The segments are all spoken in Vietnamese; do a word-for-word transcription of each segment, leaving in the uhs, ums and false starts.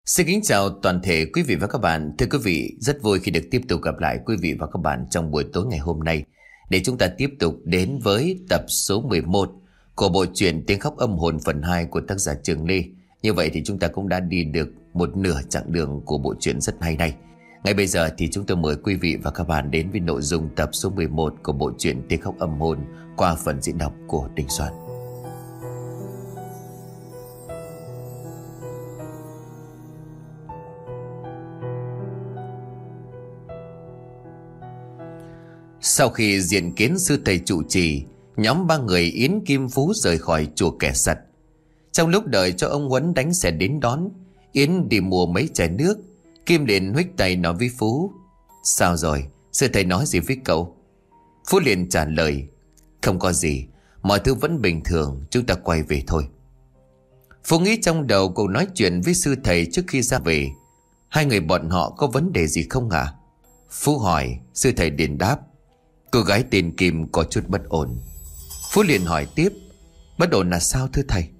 Xin kính chào toàn thể quý vị và các bạn. Thưa quý vị, rất vui khi được tiếp tục gặp lại quý vị và các bạn trong buổi tối ngày hôm nay để chúng ta tiếp tục đến với tập số mười một của bộ truyện Tiếng Khóc Âm Hồn phần hai của tác giả Trường Lê. Như vậy thì chúng ta cũng đã đi được một nửa chặng đường của bộ truyện rất hay này. Ngay bây giờ thì chúng tôi mời quý vị và các bạn đến với nội dung tập số mười một của bộ truyện Tiếng Khóc Âm Hồn qua phần diễn đọc của Đình Soạn. Sau khi diện kiến sư thầy trụ trì, nhóm ba người Yến, Kim, Phú rời khỏi chùa Kẻ Sật. Trong lúc đợi cho ông Huấn đánh xe đến đón, Yến đi mua mấy chai nước. Kim liền huých tay nói với Phú: "Sao rồi? Sư thầy nói gì với cậu?" Phú liền trả lời: "Không có gì, mọi thứ vẫn bình thường, chúng ta quay về thôi." Phú nghĩ trong đầu cuộc nói chuyện với sư thầy trước khi ra về. Hai người bọn họ có vấn đề gì không hả? Phú hỏi. Sư thầy liền đáp: "Cô gái tên Kim có chút bất ổn." Phú liền hỏi tiếp: "Bất ổn là sao thưa thầy?"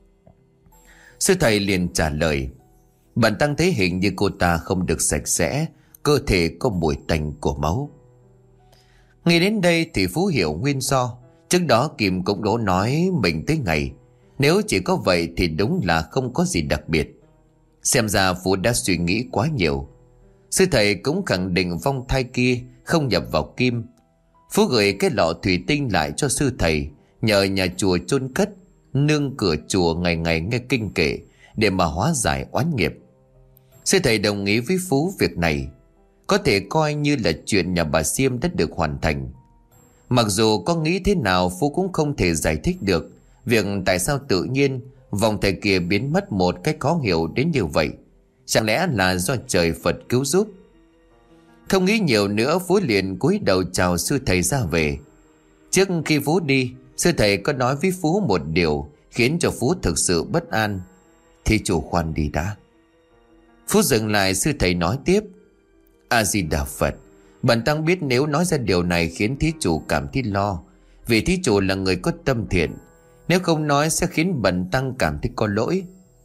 Sư thầy liền trả lời: "Bạn Tăng thấy hình như cô ta không được sạch sẽ, cơ thể có mùi tanh của máu." Nghe đến đây thì Phú hiểu nguyên do. Trước đó Kim cũng đố nói mình tới ngày, nếu chỉ có vậy thì đúng là không có gì đặc biệt. Xem ra Phú đã suy nghĩ quá nhiều. Sư thầy cũng khẳng định vong thai kia không nhập vào Kim. Phú gửi cái lọ thủy tinh lại cho sư thầy, nhờ nhà chùa chôn cất, nương cửa chùa ngày ngày nghe kinh kệ để mà hóa giải oán nghiệp. Sư thầy đồng ý với Phú việc này, có thể coi như là chuyện nhà bà Xiêm đã được hoàn thành. Mặc dù có nghĩ thế nào Phú cũng không thể giải thích được việc tại sao tự nhiên vong thầy kia biến mất một cách khó hiểu đến như vậy. Chẳng lẽ là do trời Phật cứu giúp? Không nghĩ nhiều nữa, Phú liền cúi đầu chào sư thầy ra về. Trước khi Phú đi, sư thầy có nói với Phú một điều khiến cho Phú thực sự bất an: "Thí chủ khoan đi đã." Phú dừng lại, sư thầy nói tiếp: "A Di Đà Phật, bần tăng biết nếu nói ra điều này khiến thí chủ cảm thấy lo, vì thí chủ là người có tâm thiện. Nếu không nói sẽ khiến bần tăng cảm thấy có lỗi.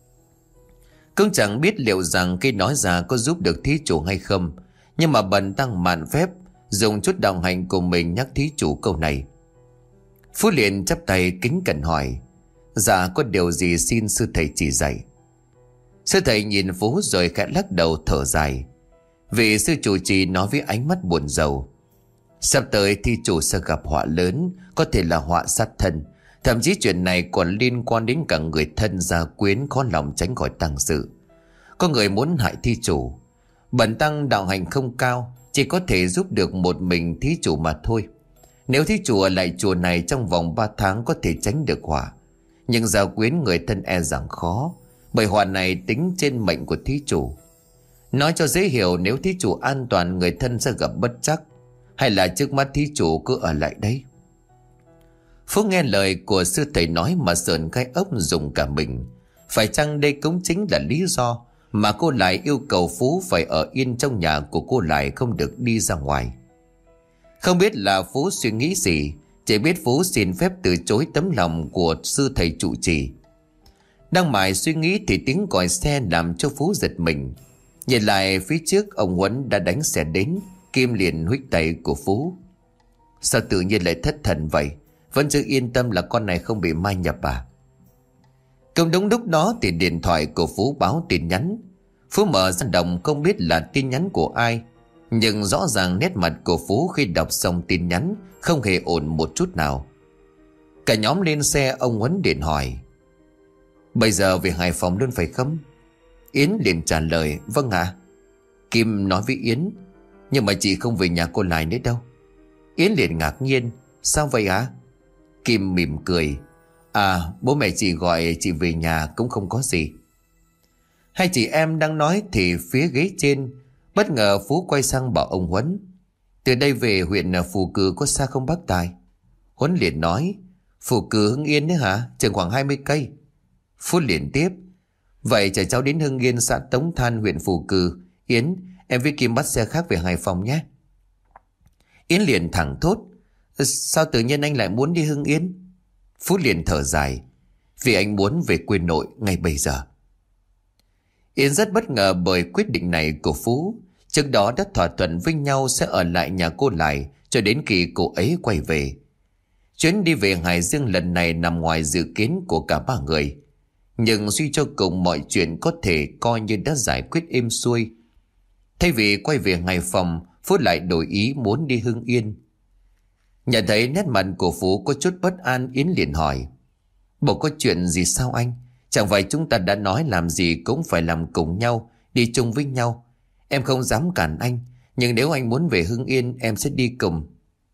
Cũng chẳng biết liệu rằng khi nói ra có giúp được thí chủ hay không, nhưng mà bần tăng mạn phép dùng chút đạo hạnh của mình nhắc thí chủ câu này." Phú liền chắp tay kính cẩn hỏi: "Dạ, có điều gì xin sư thầy chỉ dạy." Sư thầy nhìn Phú rồi khẽ lắc đầu thở dài. Vị sư chủ trì nói với ánh mắt buồn rầu: "Sắp tới thí chủ sẽ gặp họa lớn, có thể là họa sát thân. Thậm chí chuyện này còn liên quan đến cả người thân gia quyến, khó lòng tránh khỏi tang sự. Có người muốn hại thí chủ. Bần tăng đạo hành không cao, chỉ có thể giúp được một mình thí chủ mà thôi. Nếu thí chủ ở lại chùa này trong vòng ba tháng có thể tránh được họa, nhưng gia quyến người thân e rằng khó, bởi họa này tính trên mệnh của thí chủ. Nói cho dễ hiểu, nếu thí chủ an toàn, người thân sẽ gặp bất trắc, hay là trước mắt thí chủ cứ ở lại đây?" Phú nghe lời của sư thầy nói mà sờn gai ốc rùng cả mình. Phải chăng đây cũng chính là lý do mà cô lại yêu cầu Phú phải ở yên trong nhà của cô, lại không được đi ra ngoài? Không biết là Phú suy nghĩ gì, chỉ biết Phú xin phép từ chối tấm lòng của sư thầy trụ trì. Đang mải suy nghĩ thì tiếng còi xe làm cho Phú giật mình. Nhìn lại phía trước, ông Huấn đã đánh xe đến. Kim liền huých tay của Phú: "Sao tự nhiên lại thất thần vậy? Vẫn chưa yên tâm là con này không bị mai nhập à?" Cũng đúng lúc đó thì điện thoại của Phú báo tin nhắn. Phú mở ra đọc không biết là tin nhắn của ai, nhưng rõ ràng nét mặt của Phú khi đọc xong tin nhắn không hề ổn một chút nào. Cả nhóm lên xe, ông Huấn điện hỏi: "Bây giờ về Hải Phòng luôn phải không?" Yến liền trả lời: "Vâng ạ." Kim nói với Yến: "Nhưng mà chị không về nhà cô lại nữa đâu." Yến liền ngạc nhiên: "Sao vậy hả?" Kim mỉm cười: "À, bố mẹ chị gọi chị về nhà cũng không có gì." Hai chị em đang nói thì phía ghế trên bất ngờ Phú quay sang bảo ông Huấn: "Từ đây về huyện Phù Cử có xa không bác Tài?" Huấn liền nói: "Phù Cử Hưng Yên nữa hả? Chừng khoảng hai mươi cây." Phú liền tiếp: "Vậy chở cháu đến Hưng Yên, xã Tống Than, huyện Phù Cử. Yến, em với Kim bắt xe khác về Hải Phòng nhé." Yến liền thẳng thốt: "Sao tự nhiên anh lại muốn đi Hưng Yên?" Phú liền thở dài: "Vì anh muốn về quê nội ngay bây giờ." Yến rất bất ngờ bởi quyết định này của Phú. Trước đó đã thỏa thuận với nhau sẽ ở lại nhà cô Lại cho đến khi cô ấy quay về. Chuyến đi về Hải Dương lần này nằm ngoài dự kiến của cả ba người. Nhưng suy cho cùng mọi chuyện có thể coi như đã giải quyết êm xuôi. Thay vì quay về Hải Phòng, Phú lại đổi ý muốn đi Hưng Yên. Nhận thấy nét mặt của Phú có chút bất an, Yến liền hỏi: "Bộ có chuyện gì sao anh? Chẳng phải chúng ta đã nói làm gì cũng phải làm cùng nhau, đi chung với nhau. Em không dám cản anh, nhưng nếu anh muốn về Hưng Yên em sẽ đi cùng."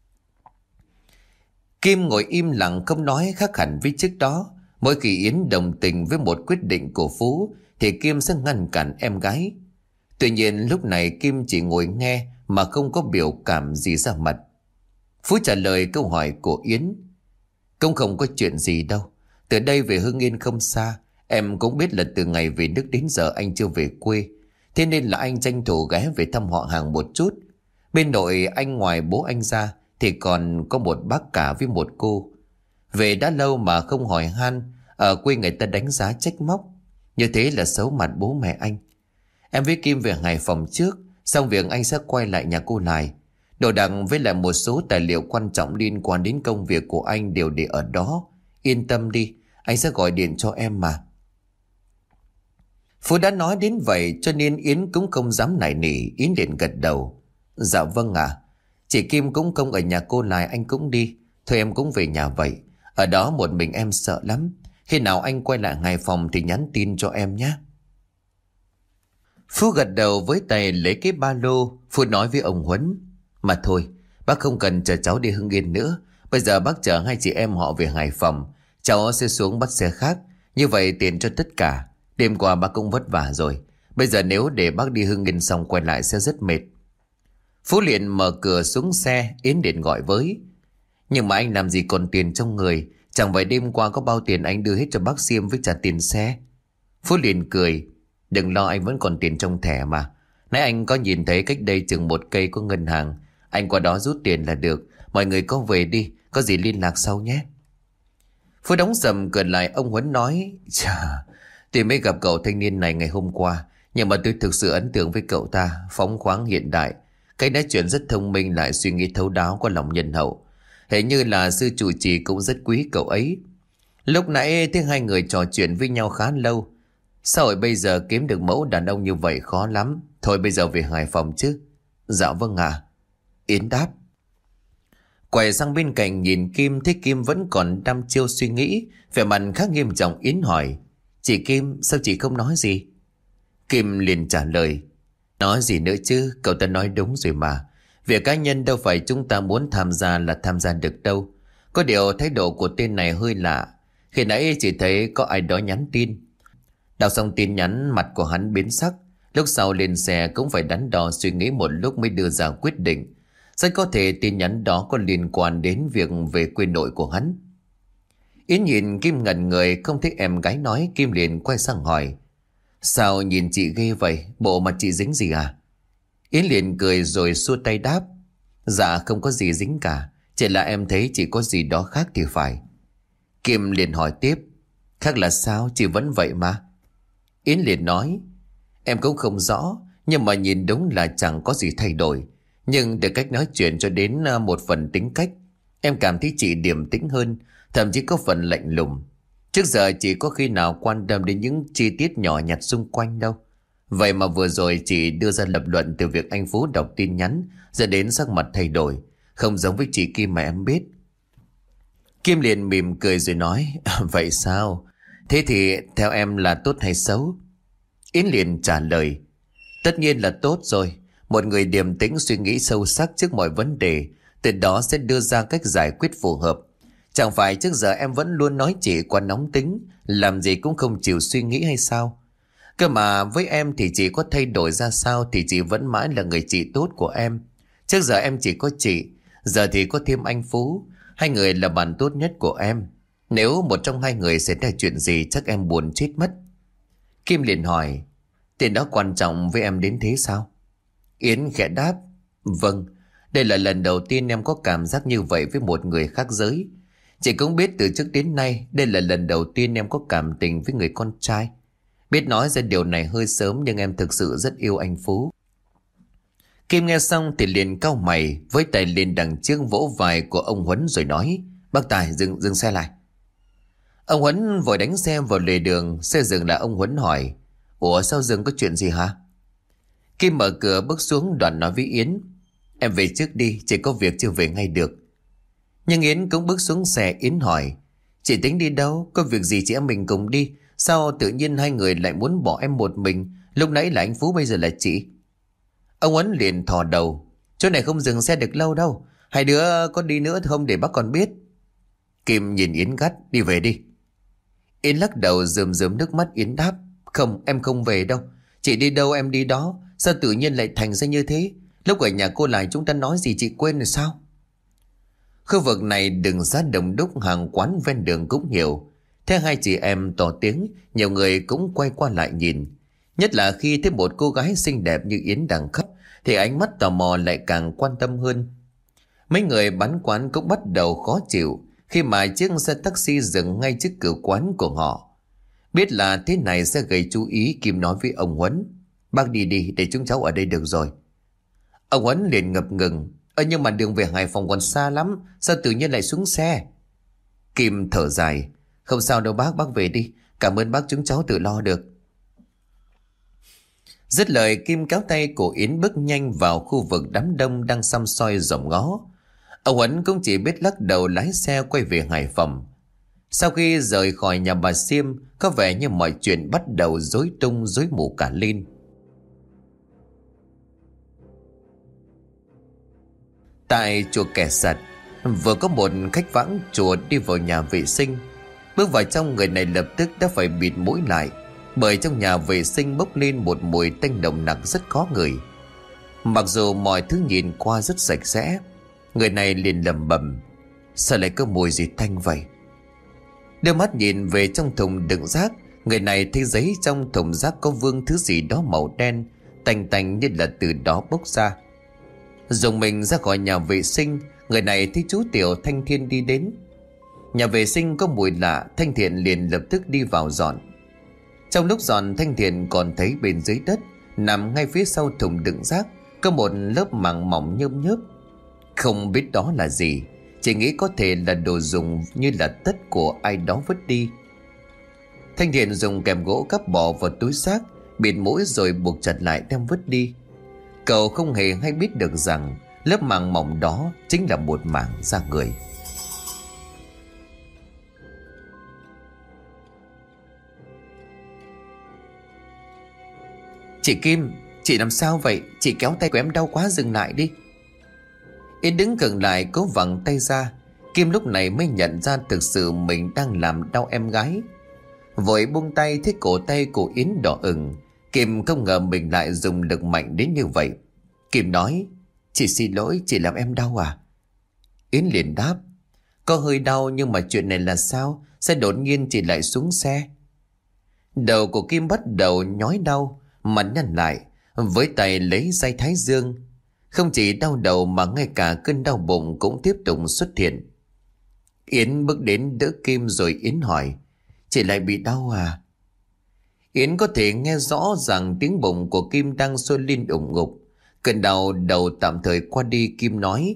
Kim ngồi im lặng không nói, khác hẳn với trước đó. Mỗi khi Yến đồng tình với một quyết định của Phú thì Kim sẽ ngăn cản em gái. Tuy nhiên lúc này Kim chỉ ngồi nghe mà không có biểu cảm gì ra mặt. Phú trả lời câu hỏi của Yến: "Cũng không có chuyện gì đâu. Từ đây về Hưng Yên không xa. Em cũng biết là từ ngày về nước đến giờ anh chưa về quê. Thế nên là anh tranh thủ ghé về thăm họ hàng một chút. Bên nội anh ngoài bố anh ra thì còn có một bác cả với một cô. Về đã lâu mà không hỏi han, ở quê người ta đánh giá trách móc. Như thế là xấu mặt bố mẹ anh. Em với Kim về Hải Phòng trước, xong việc anh sẽ quay lại nhà cô Lại. Đồ đạc với lại một số tài liệu quan trọng liên quan đến công việc của anh đều để ở đó. Yên tâm đi, anh sẽ gọi điện cho em mà." Phú đã nói đến vậy cho nên Yến cũng không dám nài nỉ. Yến liền gật đầu: "Dạ vâng ạ. À. Chị Kim cũng không ở nhà cô Lại anh cũng đi. Thôi em cũng về nhà vậy. Ở đó một mình em sợ lắm. Khi nào anh quay lại Hải Phòng thì nhắn tin cho em nhé." Phú gật đầu với tay lấy cái ba lô. Phú nói với ông Huấn: "Mà thôi, bác không cần chờ cháu đi Hưng Yên nữa. Bây giờ bác chở hai chị em họ về Hải Phòng. Cháu sẽ xuống bắt xe khác. Như vậy tiện cho tất cả. Đêm qua bác cũng vất vả rồi. Bây giờ nếu để bác đi Hưng Yên xong quay lại sẽ rất mệt." Phú liền mở cửa xuống xe. Yến điện gọi với: "Nhưng mà anh làm gì còn tiền trong người? Chẳng phải đêm qua có bao tiền anh đưa hết cho bác Xiêm với trả tiền xe?" Phú liền cười: "Đừng lo, anh vẫn còn tiền trong thẻ mà. Nãy anh có nhìn thấy cách đây chừng một cây có ngân hàng. Anh qua đó rút tiền là được. Mọi người có về đi, có gì liên lạc sau nhé." Phú đóng sầm cửa lại. Ông Huấn nói: "Chà, tuy mới gặp cậu thanh niên này ngày hôm qua, nhưng mà tôi thực sự ấn tượng với cậu ta. Phóng khoáng hiện đại, cách nói chuyện rất thông minh, lại suy nghĩ thấu đáo, có lòng nhân hậu. Hình như là sư trụ trì cũng rất quý cậu ấy. Lúc nãy thấy hai người trò chuyện với nhau khá lâu. Sao rồi bây giờ kiếm được mẫu đàn ông như vậy khó lắm. Thôi bây giờ về Hải Phòng chứ." "Dạ vâng ạ." À. Yến đáp. Quay sang bên cạnh nhìn Kim, thấy Kim vẫn còn đăm chiêu suy nghĩ, vẻ mặt khá nghiêm trọng. Yến hỏi: "Chị Kim, sao chị không nói gì?" Kim liền trả lời: "Nói gì nữa chứ, cậu ta nói đúng rồi mà. Việc cá nhân đâu phải chúng ta muốn tham gia là tham gia được đâu. Có điều thái độ của tên này hơi lạ. Khi nãy chỉ thấy có ai đó nhắn tin. Đọc xong tin nhắn mặt của hắn biến sắc. Lúc sau lên xe cũng phải đắn đo suy nghĩ một lúc mới đưa ra quyết định. Rất có thể tin nhắn đó có liên quan đến việc về quê nội của hắn." Yến nhìn Kim ngẩn người, không thích em gái nói. Kim liền quay sang hỏi: "Sao nhìn chị ghê vậy? Bộ mặt chị dính gì à?" Yến liền cười rồi xua tay đáp: "Dạ không có gì dính cả. Chỉ là em thấy chị có gì đó khác thì phải." Kim liền hỏi tiếp: "Khác là sao? Chị vẫn vậy mà." Yến liền nói: "Em cũng không rõ, nhưng mà nhìn đúng là chẳng có gì thay đổi. Nhưng từ cách nói chuyện cho đến một phần tính cách, em cảm thấy chị điềm tĩnh hơn, thậm chí có phần lạnh lùng. Trước giờ chị có khi nào quan tâm đến những chi tiết nhỏ nhặt xung quanh đâu. Vậy mà vừa rồi chị đưa ra lập luận từ việc anh Phú đọc tin nhắn dẫn đến sắc mặt thay đổi, không giống với chị Kim mà em biết." Kim liền mỉm cười rồi nói: "Vậy sao? Thế thì theo em là tốt hay xấu?" Yến liền trả lời: "Tất nhiên là tốt rồi. Một người điềm tĩnh, suy nghĩ sâu sắc trước mọi vấn đề, từ đó sẽ đưa ra cách giải quyết phù hợp. Chẳng phải trước giờ em vẫn luôn nói chị quá nóng tính, làm gì cũng không chịu suy nghĩ hay sao? Cơ mà với em thì chị có thay đổi ra sao thì chị vẫn mãi là người chị tốt của em. Trước giờ em chỉ có chị, giờ thì có thêm anh Phú. Hai người là bạn tốt nhất của em. Nếu một trong hai người xảy ra chuyện gì chắc em buồn chết mất." Kim liền hỏi: "Tiền đó quan trọng với em đến thế sao?" Yến khẽ đáp: "Vâng, đây là lần đầu tiên em có cảm giác như vậy với một người khác giới. Chị cũng biết từ trước đến nay đây là lần đầu tiên em có cảm tình với người con trai. Biết nói ra điều này hơi sớm nhưng em thực sự rất yêu anh Phú. Kim nghe xong thì liền cau mày, với tay lên đằng trước vỗ vai của ông Huấn rồi nói: Bác Tài, dừng dừng xe lại. Ông Huấn vội đánh xe vào lề đường. Xe dừng lại, ông Huấn hỏi: Ủa sao dừng, có chuyện gì hả? Kim mở cửa bước xuống, đoạn nói với Yến: Em về trước đi, chỉ có việc chưa về ngay được. Nhưng Yến cũng bước xuống xe. Yến hỏi: Chị tính đi đâu? Có việc gì chị em mình cùng đi? Sao tự nhiên hai người lại muốn bỏ em một mình? Lúc nãy là anh Phú, bây giờ là chị. Ông Huấn liền thò đầu: Chỗ này không dừng xe được lâu đâu. Hai đứa có đi nữa không để bác còn biết. Kim nhìn Yến gắt: Đi về đi. Yến lắc đầu rơm rớm nước mắt. Yến đáp: Không, em không về đâu. Chị đi đâu em đi đó. Sao tự nhiên lại thành ra như thế? Lúc ở nhà cô Lại chúng ta nói gì chị quên rồi sao? Khu vực này đừng giá đông đúc, hàng quán ven đường cũng nhiều. Thế hai chị em tỏ tiếng, nhiều người cũng quay qua lại nhìn. Nhất là khi thấy một cô gái xinh đẹp như Yến đang khóc, thì ánh mắt tò mò lại càng quan tâm hơn. Mấy người bán quán cũng bắt đầu khó chịu khi mà chiếc xe taxi dừng ngay trước cửa quán của họ. Biết là thế này sẽ gây chú ý, Kim nói với ông Huấn: Bác đi đi, để chúng cháu ở đây được rồi. Ông Huấn liền ngập ngừng: Ơ nhưng mà đường về Hải Phòng còn xa lắm, sao tự nhiên lại xuống xe? Kim thở dài: Không sao đâu bác, bác về đi. Cảm ơn bác, chúng cháu tự lo được. Dứt lời, Kim kéo tay của Yến bước nhanh vào khu vực đám đông đang săm soi dòm ngó. Ông Huấn cũng chỉ biết lắc đầu lái xe quay về Hải Phòng. Sau khi rời khỏi nhà bà Xiêm, có vẻ như mọi chuyện bắt đầu rối tung rối mù cả lên. Tại chùa Kẻ Sật, vừa có một khách vãng chùa đi vào nhà vệ sinh. Bước vào trong, người này lập tức đã phải bịt mũi lại, bởi trong nhà vệ sinh bốc lên một mùi tanh nồng nặc rất khó ngửi. Mặc dù mọi thứ nhìn qua rất sạch sẽ, người này liền lẩm bẩm: Sao lại có mùi gì tanh vậy? Đưa mắt nhìn về trong thùng đựng rác, người này thấy giấy trong thùng rác có vương thứ gì đó màu đen, tanh tanh như là từ đó bốc ra. Dùng mình ra khỏi nhà vệ sinh, người này thấy chú Tiểu Thanh Thiên đi đến. Nhà vệ sinh có mùi lạ, Thanh Thiện liền lập tức đi vào dọn. Trong lúc dọn, Thanh Thiện còn thấy bên dưới đất, nằm ngay phía sau thùng đựng rác, có một lớp màng mỏng nhớm nhớp. Không biết đó là gì, chỉ nghĩ có thể là đồ dùng như là tất của ai đó vứt đi. Thanh Thiện dùng kèm gỗ cắp bỏ vào túi xác, bịt mũi rồi buộc chặt lại đem vứt đi. Cậu không hề hay biết được rằng lớp màng mỏng đó chính là một mảng da người. Chị Kim, chị làm sao vậy? Chị kéo tay của em đau quá, dừng lại đi. Yến đứng gần lại cố vặn tay ra. Kim lúc này mới nhận ra thực sự mình đang làm đau em gái. Vội buông tay, thấy cổ tay của Yến đỏ ửng. Kim không ngờ mình lại dùng lực mạnh đến như vậy. Kim nói: Chị xin lỗi, chị làm em đau à? Yến liền đáp: Có hơi đau, nhưng mà chuyện này là sao? Sao đột nhiên chị lại xuống xe? Đầu của Kim bắt đầu nhói đau, mặt nhăn lại, với tay lấy dây thái dương. Không chỉ đau đầu mà ngay cả cơn đau bụng cũng tiếp tục xuất hiện. Yến bước đến đỡ Kim rồi Yến hỏi: Chị lại bị đau à? Yến có thể nghe rõ ràng tiếng bụng của Kim đang sôi lên ủng ngục. Cơn đau đầu tạm thời qua đi. Kim nói: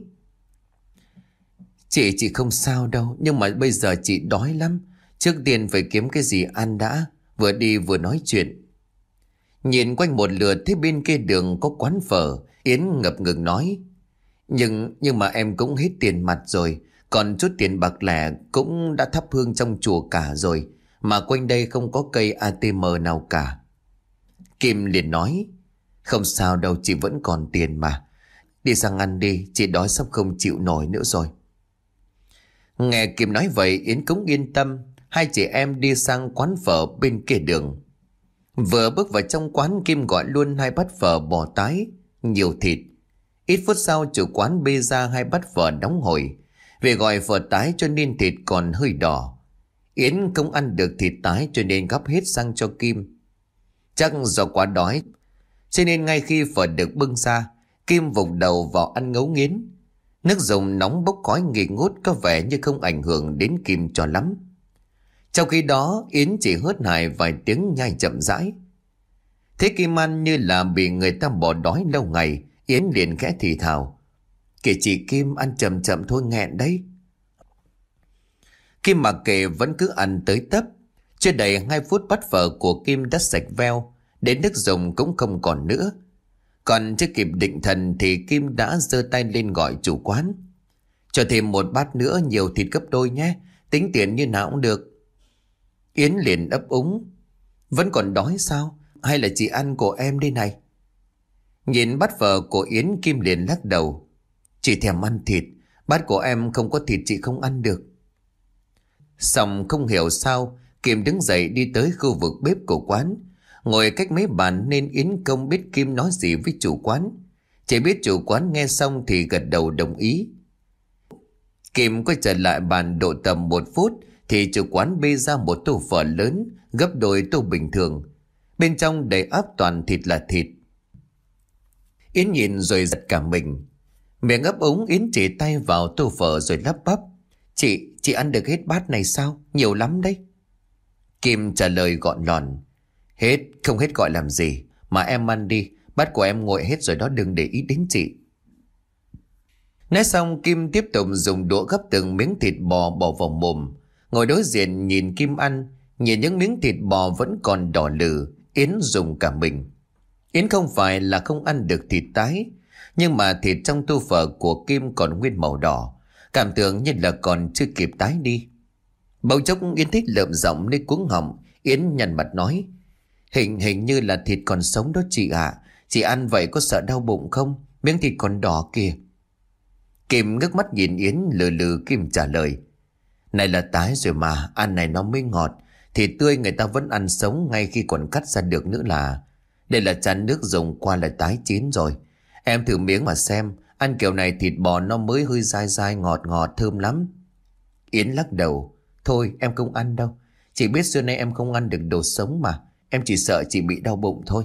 Chị chị không sao đâu, nhưng mà bây giờ chị đói lắm. Trước tiên phải kiếm cái gì ăn đã. Vừa đi vừa nói chuyện. Nhìn quanh một lượt thấy bên kia đường có quán phở. Yến ngập ngừng nói: Nhưng nhưng mà em cũng hết tiền mặt rồi. Còn chút tiền bạc lẻ cũng đã thắp hương trong chùa cả rồi. Mà quanh đây không có cây a tê em nào cả. Kim liền nói: Không sao đâu, chị vẫn còn tiền mà. Đi sang ăn đi, chị đói sắp không chịu nổi nữa rồi. Nghe Kim nói vậy, Yến cũng yên tâm. Hai chị em đi sang quán phở bên kia đường. Vừa bước vào trong quán, Kim gọi luôn hai bát phở bò tái, nhiều thịt. Ít phút sau, chủ quán bê ra hai bát phở nóng hổi. Vì gọi phở tái cho nên thịt còn hơi đỏ. Yến không ăn được thịt tái cho nên gắp hết sang cho Kim. Chắc do quá đói, cho nên ngay khi phở được bưng ra, Kim vụng đầu vào ăn ngấu nghiến. Nước dùng nóng bốc khói nghi ngút, có vẻ như không ảnh hưởng đến Kim cho lắm. Trong khi đó Yến chỉ hớt hải vài tiếng nhai chậm rãi. Thế Kim ăn như là bị người ta bỏ đói lâu ngày, Yến liền khẽ thì thào: "Kể chị Kim, ăn chậm chậm thôi, nghẹn đấy." Kim mặc kệ vẫn cứ ăn tới tấp. Chưa đầy hai phút bát phở của Kim đã sạch veo, đến nước dùng cũng không còn nữa. Còn chưa kịp định thần thì Kim đã giơ tay lên gọi chủ quán: "Cho thêm một bát nữa, nhiều thịt gấp đôi nhé, tính tiền như nào cũng được." Yến liền ấp úng: "Vẫn còn đói sao? Hay là chị ăn của em đây này?" Nhìn bát phở của Yến, Kim liền lắc đầu: "Chị thèm ăn thịt, bát của em không có thịt chị không ăn được." Xong không hiểu sao Kim đứng dậy đi tới khu vực bếp của quán, ngồi cách mấy bàn nên Yến không biết Kim nói gì với chủ quán. Chỉ biết chủ quán nghe xong thì gật đầu đồng ý. Kim quay trở lại bàn độ tầm một phút thì chủ quán bê ra một tô phở lớn gấp đôi tô bình thường, bên trong đầy ắp toàn thịt là thịt. Yến nhìn rồi giật cả mình, miệng ấp úng. Yến chỉ tay vào tô phở rồi lắp bắp: Chị, chị ăn được hết bát này sao? Nhiều lắm đấy." Kim trả lời gọn lòn: "Hết, không hết gọi làm gì, mà em ăn đi, bát của em nguội hết rồi đó, đừng để ý đến chị." Nói xong Kim tiếp tục dùng đũa gấp từng miếng thịt bò bỏ vào mồm. Ngồi đối diện nhìn Kim ăn, nhìn những miếng thịt bò vẫn còn đỏ lừ, Yến dùng cả mình. Yến không phải là không ăn được thịt tái, nhưng mà thịt trong tô phở của Kim còn nguyên màu đỏ, cảm tưởng như là còn chưa kịp tái đi. Bỗng chốc Yến thích lợm giọng nên cuống họng. Yến nhăn mặt nói: Hình hình như là thịt còn sống đó chị ạ. Chị ăn vậy có sợ đau bụng không? Miếng thịt còn đỏ kìa." Kim ngước mắt nhìn Yến lừ lừ. Kim trả lời: "Này là tái rồi mà, ăn này nó mới ngọt. Thịt tươi người ta vẫn ăn sống ngay khi còn cắt ra được nữa là. Đây là chan nước dùng qua là tái chín rồi. Em thử miếng mà xem, ăn kiểu này thịt bò nó mới hơi dai dai ngọt ngọt thơm lắm." Yến lắc đầu: "Thôi em không ăn đâu. Chị biết xưa nay em không ăn được đồ sống mà. Em chỉ sợ chị bị đau bụng thôi."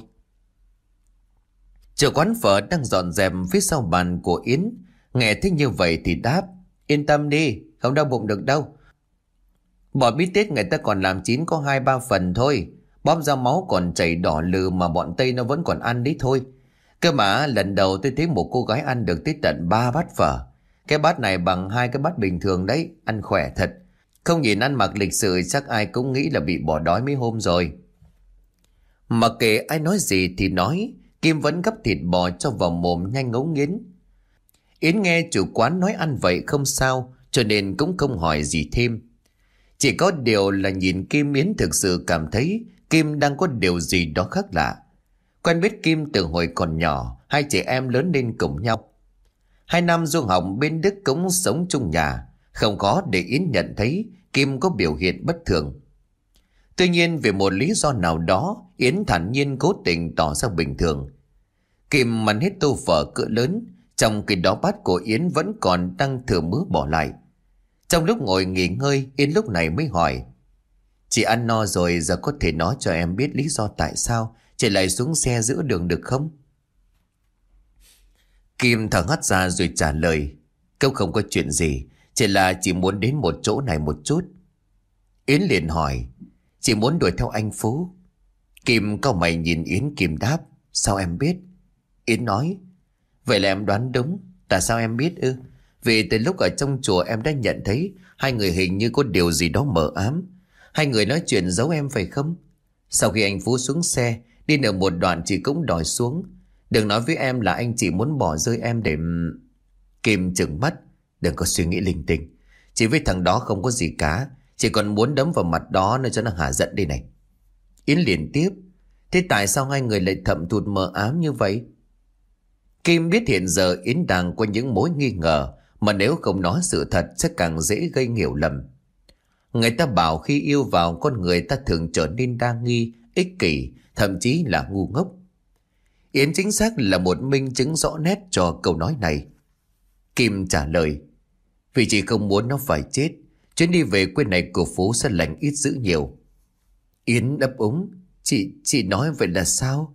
Chủ quán phở đang dọn dẹp phía sau bàn của Yến, nghe thấy như vậy thì đáp: "Yên tâm đi, không đau bụng được đâu. Bò bít tết người ta còn làm chín có hai ba phần thôi. Bóp ra máu còn chảy đỏ lừ mà bọn Tây nó vẫn còn ăn đấy thôi. Cơ mà lần đầu tôi thấy một cô gái ăn được tới tận ba bát phở. Cái bát này bằng hai cái bát bình thường đấy, ăn khỏe thật. Không nhìn ăn mặc lịch sự chắc ai cũng nghĩ là bị bỏ đói mấy hôm rồi." Mặc kệ ai nói gì thì nói, Kim vẫn gắp thịt bò cho vào mồm nhanh ngấu nghiến. Yến nghe chủ quán nói ăn vậy không sao, cho nên cũng không hỏi gì thêm. Chỉ có điều là nhìn Kim, Yến thực sự cảm thấy Kim đang có điều gì đó khác lạ. Quen biết Kim từ hồi còn nhỏ, hai chị em lớn lên cùng nhau. Hai năm du học bên Đức cũng sống chung nhà, không khó để Yến nhận thấy Kim có biểu hiện bất thường. Tuy nhiên vì một lý do nào đó, Yến thản nhiên cố tình tỏ ra bình thường. Kim ăn hết tô phở cỡ lớn, trong khi đó bát của Yến vẫn còn đang thừa mứa bỏ lại. Trong lúc ngồi nghỉ ngơi, Yến lúc này mới hỏi: "Chị ăn no rồi, giờ có thể nói cho em biết lý do tại sao chị lại xuống xe giữa đường được không?" Kim thở hắt ra rồi trả lời: "Câu không có chuyện gì, chỉ là chị muốn đến một chỗ này một chút." Yến liền hỏi: "Chị muốn đuổi theo anh Phú?" Kim cau mày nhìn Yến. Kim đáp: "Sao em biết?" Yến nói: "Vậy là em đoán đúng. Tại sao em biết ư? Vì từ lúc ở trong chùa em đã nhận thấy hai người hình như có điều gì đó mờ ám. Hai người nói chuyện giấu em phải không? Sau khi anh Phú xuống xe, đi được một đoạn chị cũng đòi xuống. Đừng nói với em là anh chỉ muốn bỏ rơi em để..." Kim trừng mắt: "Đừng có suy nghĩ linh tinh. Chị với thằng đó không có gì cả. Chị còn muốn đấm vào mặt đó nữa cho nó hả giận đây này." Yến liền tiếp: "Thế tại sao hai người lại thầm thụt mờ ám như vậy?" Kim biết hiện giờ Yến đang có những mối nghi ngờ, mà nếu không nói sự thật sẽ càng dễ gây hiểu lầm. Người ta bảo khi yêu vào con người ta thường trở nên đa nghi, ích kỷ, thậm chí là ngu ngốc. Yến chính xác là một minh chứng rõ nét cho câu nói này. Kim trả lời: "Vì chị không muốn nó phải chết, chuyến đi về quê này của Phú sẽ lành ít dữ nhiều." Yến ấp úng: Chị, chị nói vậy là sao?"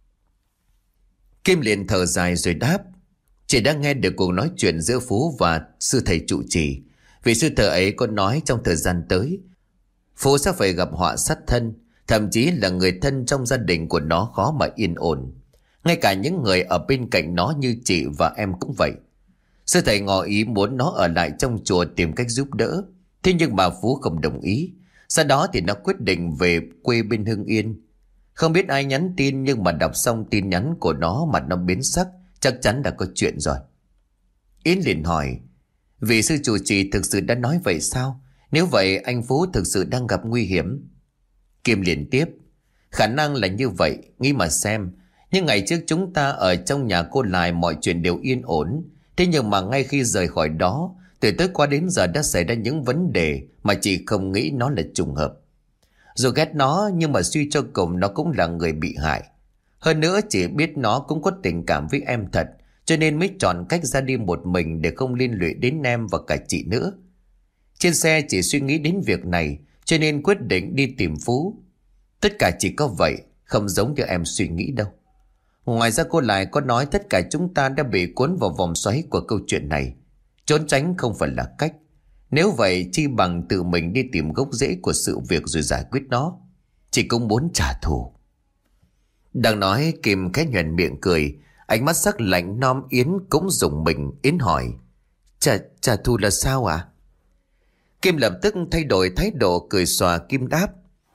Kim liền thở dài rồi đáp: "Chị đã nghe được cuộc nói chuyện giữa Phú và sư thầy trụ trì. Vì sư thầy ấy có nói trong thời gian tới Phú sẽ phải gặp họa sát thân, thậm chí là người thân trong gia đình của nó khó mà yên ổn. Ngay cả những người ở bên cạnh nó như chị và em cũng vậy. Sư thầy ngỏ ý muốn nó ở lại trong chùa tìm cách giúp đỡ. Thế nhưng mà Phú không đồng ý. Sau đó thì nó quyết định về quê bên Hưng Yên. Không biết ai nhắn tin, nhưng mà đọc xong tin nhắn của nó mặt nó biến sắc, chắc chắn đã có chuyện rồi. Yến liền hỏi, vị sư chủ trì thực sự đã nói vậy sao? Nếu vậy anh Phú thực sự đang gặp nguy hiểm. Kim liền tiếp, khả năng là như vậy, nghĩ mà xem. Nhưng ngày trước chúng ta ở trong nhà cô Lại mọi chuyện đều yên ổn. Thế nhưng mà ngay khi rời khỏi đó, từ tới qua đến giờ đã xảy ra những vấn đề mà chị không nghĩ nó là trùng hợp. Dù ghét nó nhưng mà suy cho cùng nó cũng là người bị hại. Hơn nữa chị biết nó cũng có tình cảm với em thật, cho nên mới chọn cách ra đi một mình để không liên lụy đến em và cả chị nữa. Trên xe chỉ suy nghĩ đến việc này, cho nên quyết định đi tìm Phú. Tất cả chỉ có vậy, không giống như em suy nghĩ đâu. Ngoài ra cô Lại có nói tất cả chúng ta đã bị cuốn vào vòng xoáy của câu chuyện này. Trốn tránh không phải là cách. Nếu vậy chi bằng tự mình đi tìm gốc rễ của sự việc rồi giải quyết nó. Chị cũng muốn trả thù. Đang nói Kim khẽ nhoẻn miệng cười, ánh mắt sắc lạnh nom. Yến cũng rùng mình. Yến hỏi, Trả, trả thù là sao ạ? À? Kim lập tức thay đổi thái độ, cười xòa. Kim đáp,